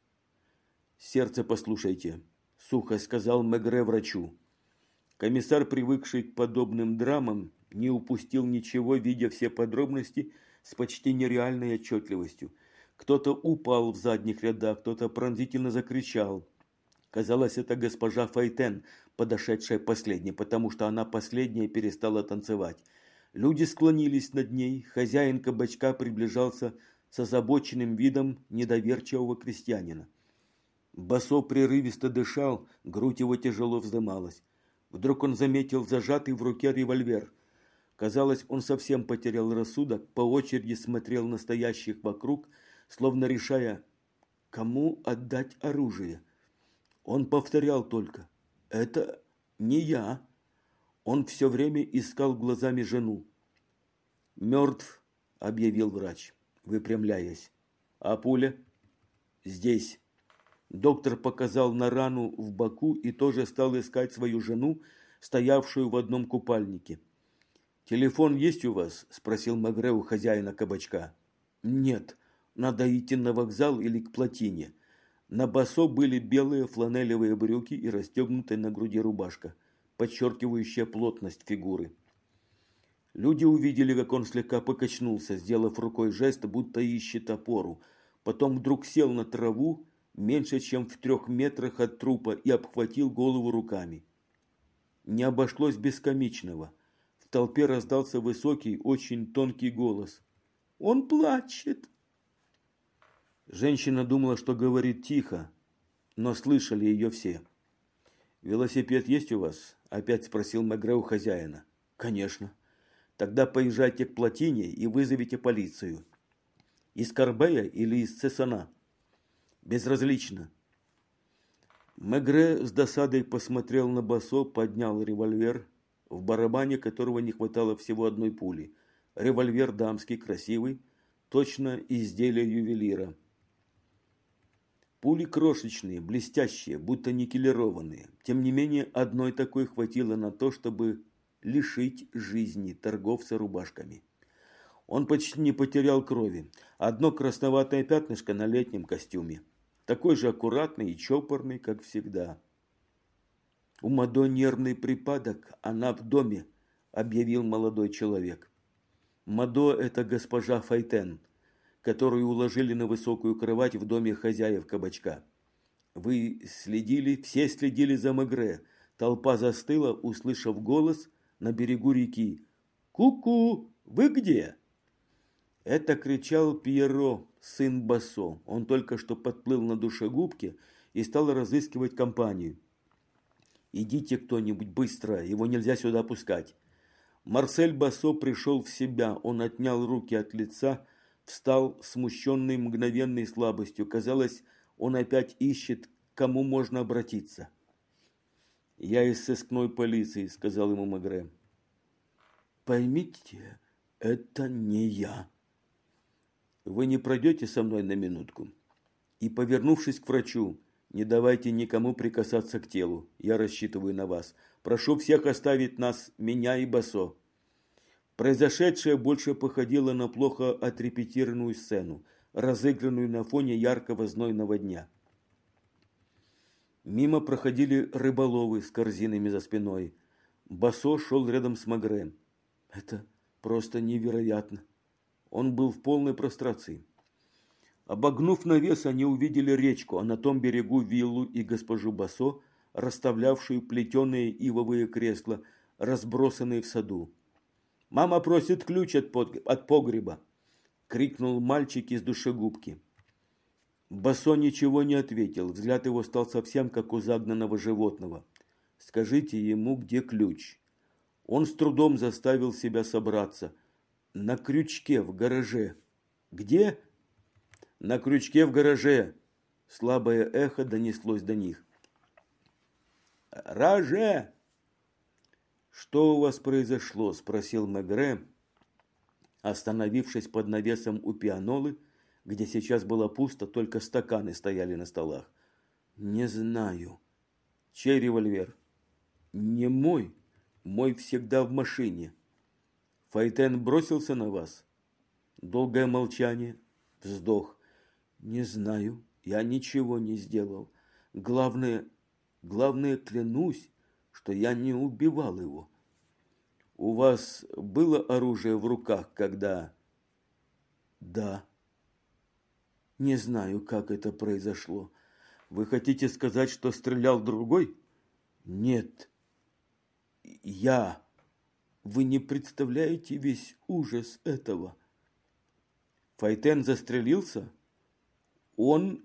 «Сердце послушайте», – сухо сказал Мегре врачу. Комиссар, привыкший к подобным драмам, не упустил ничего, видя все подробности с почти нереальной отчетливостью. Кто-то упал в задних рядах, кто-то пронзительно закричал. Казалось, это госпожа Файтен, подошедшая последней, потому что она последняя перестала танцевать. Люди склонились над ней, хозяин кабачка приближался с озабоченным видом недоверчивого крестьянина. Басо прерывисто дышал, грудь его тяжело вздымалась. Вдруг он заметил зажатый в руке револьвер. Казалось, он совсем потерял рассудок, по очереди смотрел на стоящих вокруг, словно решая, кому отдать оружие. Он повторял только: «Это не я». Он все время искал глазами жену. «Мертв», — объявил врач, выпрямляясь. «А пуля?» «Здесь». Доктор показал на рану в боку и тоже стал искать свою жену, стоявшую в одном купальнике. «Телефон есть у вас?» – спросил Мегре у хозяина кабачка. «Нет, надо идти на вокзал или к плотине». На Басо были белые фланелевые брюки и расстегнутая на груди рубашка, подчеркивающая плотность фигуры. Люди увидели, как он слегка покачнулся, сделав рукой жест, будто ищет опору. Потом вдруг сел на траву, меньше чем в трех метрах от трупа, и обхватил голову руками. Не обошлось без комичного. В толпе раздался высокий, очень тонкий голос. «Он плачет!» Женщина думала, что говорит тихо, но слышали ее все. «Велосипед есть у вас?» – опять спросил Мегре у хозяина. «Конечно. Тогда поезжайте к плотине и вызовите полицию. Из Корбея или из Цессона?» «Безразлично». Мегре с досадой посмотрел на Басо, поднял револьвер, в барабане которого не хватало всего одной пули. Револьвер дамский, красивый, точно изделие ювелира. Пули крошечные, блестящие, будто никелированные. Тем не менее, одной такой хватило на то, чтобы лишить жизни торговца рубашками. Он почти не потерял крови. Одно красноватое пятнышко на летнем костюме. Такой же аккуратный и чопорный, как всегда. «У Мадо нервный припадок, она в доме», — объявил молодой человек. Мадо — это госпожа Файтен, которую уложили на высокую кровать в доме хозяев кабачка. Вы следили, все следили за Мегре. Толпа застыла, услышав голос на берегу реки. «Ку-ку! Вы где?» Это кричал Пьеро, сын Басо. Он только что подплыл на душегубке и стал разыскивать компанию. «Идите кто-нибудь быстро, его нельзя сюда пускать». Марсель Басо пришел в себя, он отнял руки от лица, встал смущенный мгновенной слабостью. Казалось, он опять ищет, к кому можно обратиться. «Я из сыскной полиции», — сказал ему Мегре. «Поймите, это не я». «Вы не пройдете со мной на минутку?» И, повернувшись к врачу, «Не давайте никому прикасаться к телу. Я рассчитываю на вас. Прошу всех оставить нас, меня и Басо». Произошедшее больше походило на плохо отрепетированную сцену, разыгранную на фоне яркого знойного дня. Мимо проходили рыболовы с корзинами за спиной. Басо шел рядом с Мегре. Это просто невероятно. Он был в полной прострации. Обогнув навес, они увидели речку, а на том берегу виллу и госпожу Басо, расставлявшую плетеные ивовые кресла, разбросанные в саду. «Мама просит ключ от, под... от погреба!» — крикнул мальчик из душегубки. Басо ничего не ответил, взгляд его стал совсем как у загнанного животного. «Скажите ему, где ключ?» Он с трудом заставил себя собраться. «На крючке в гараже». «Где?» «На крючке в гараже!» Слабое эхо донеслось до них. «Роже!» «Что у вас произошло?» – спросил Мегре, остановившись под навесом у пианолы, где сейчас было пусто, только стаканы стояли на столах. «Не знаю». «Чей револьвер?» «Не мой. Мой всегда в машине». «Файтен бросился на вас?» Долгое молчание, вздох. «Не знаю, я ничего не сделал. Главное, главное, клянусь, что я не убивал его». «У вас было оружие в руках, когда...» «Да». «Не знаю, как это произошло. Вы хотите сказать, что стрелял другой?» «Нет. Я. Вы не представляете весь ужас этого». «Файтен застрелился?» Он...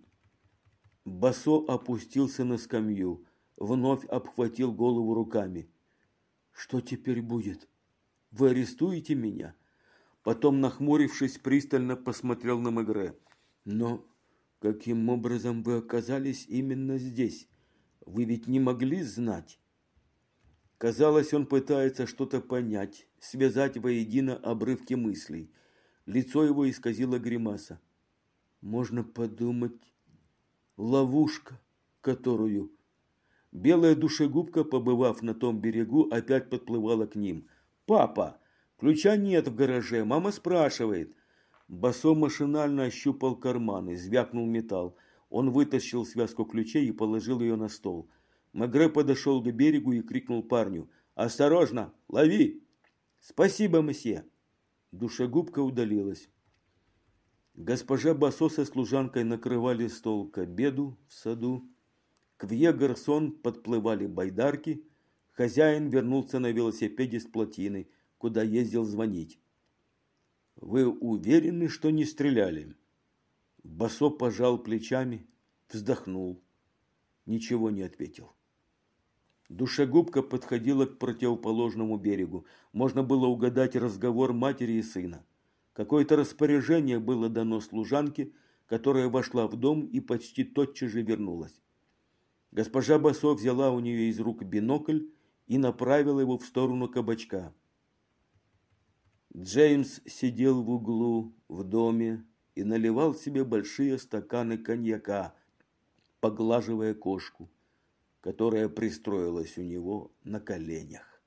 Басо опустился на скамью, вновь обхватил голову руками. «Что теперь будет? Вы арестуете меня?» Потом, нахмурившись, пристально посмотрел на Мегре. «Но каким образом вы оказались именно здесь? Вы ведь не могли знать?» Казалось, он пытается что-то понять, связать воедино обрывки мыслей. Лицо его исказило гримаса. «Можно подумать, ловушка, которую...» Белая душегубка, побывав на том берегу, опять подплывала к ним. «Папа, ключа нет в гараже, мама спрашивает». Басо машинально ощупал карманы, звякнул металл. Он вытащил связку ключей и положил ее на стол. Мегре подошел к берегу и крикнул парню: «Осторожно, лови!» «Спасибо, месье!» Душегубка удалилась. Госпожа Басо со служанкой накрывали стол к обеду в саду. К Вье-Гарсон подплывали байдарки. Хозяин вернулся на велосипеде с плотины, куда ездил звонить. «Вы уверены, что не стреляли?» Басо пожал плечами, вздохнул. Ничего не ответил. Душегубка подходила к противоположному берегу. Можно было угадать разговор матери и сына. Какое-то распоряжение было дано служанке, которая вошла в дом и почти тотчас же вернулась. Госпожа Басо взяла у нее из рук бинокль и направила его в сторону кабачка. Джеймс сидел в углу в доме и наливал себе большие стаканы коньяка, поглаживая кошку, которая пристроилась у него на коленях.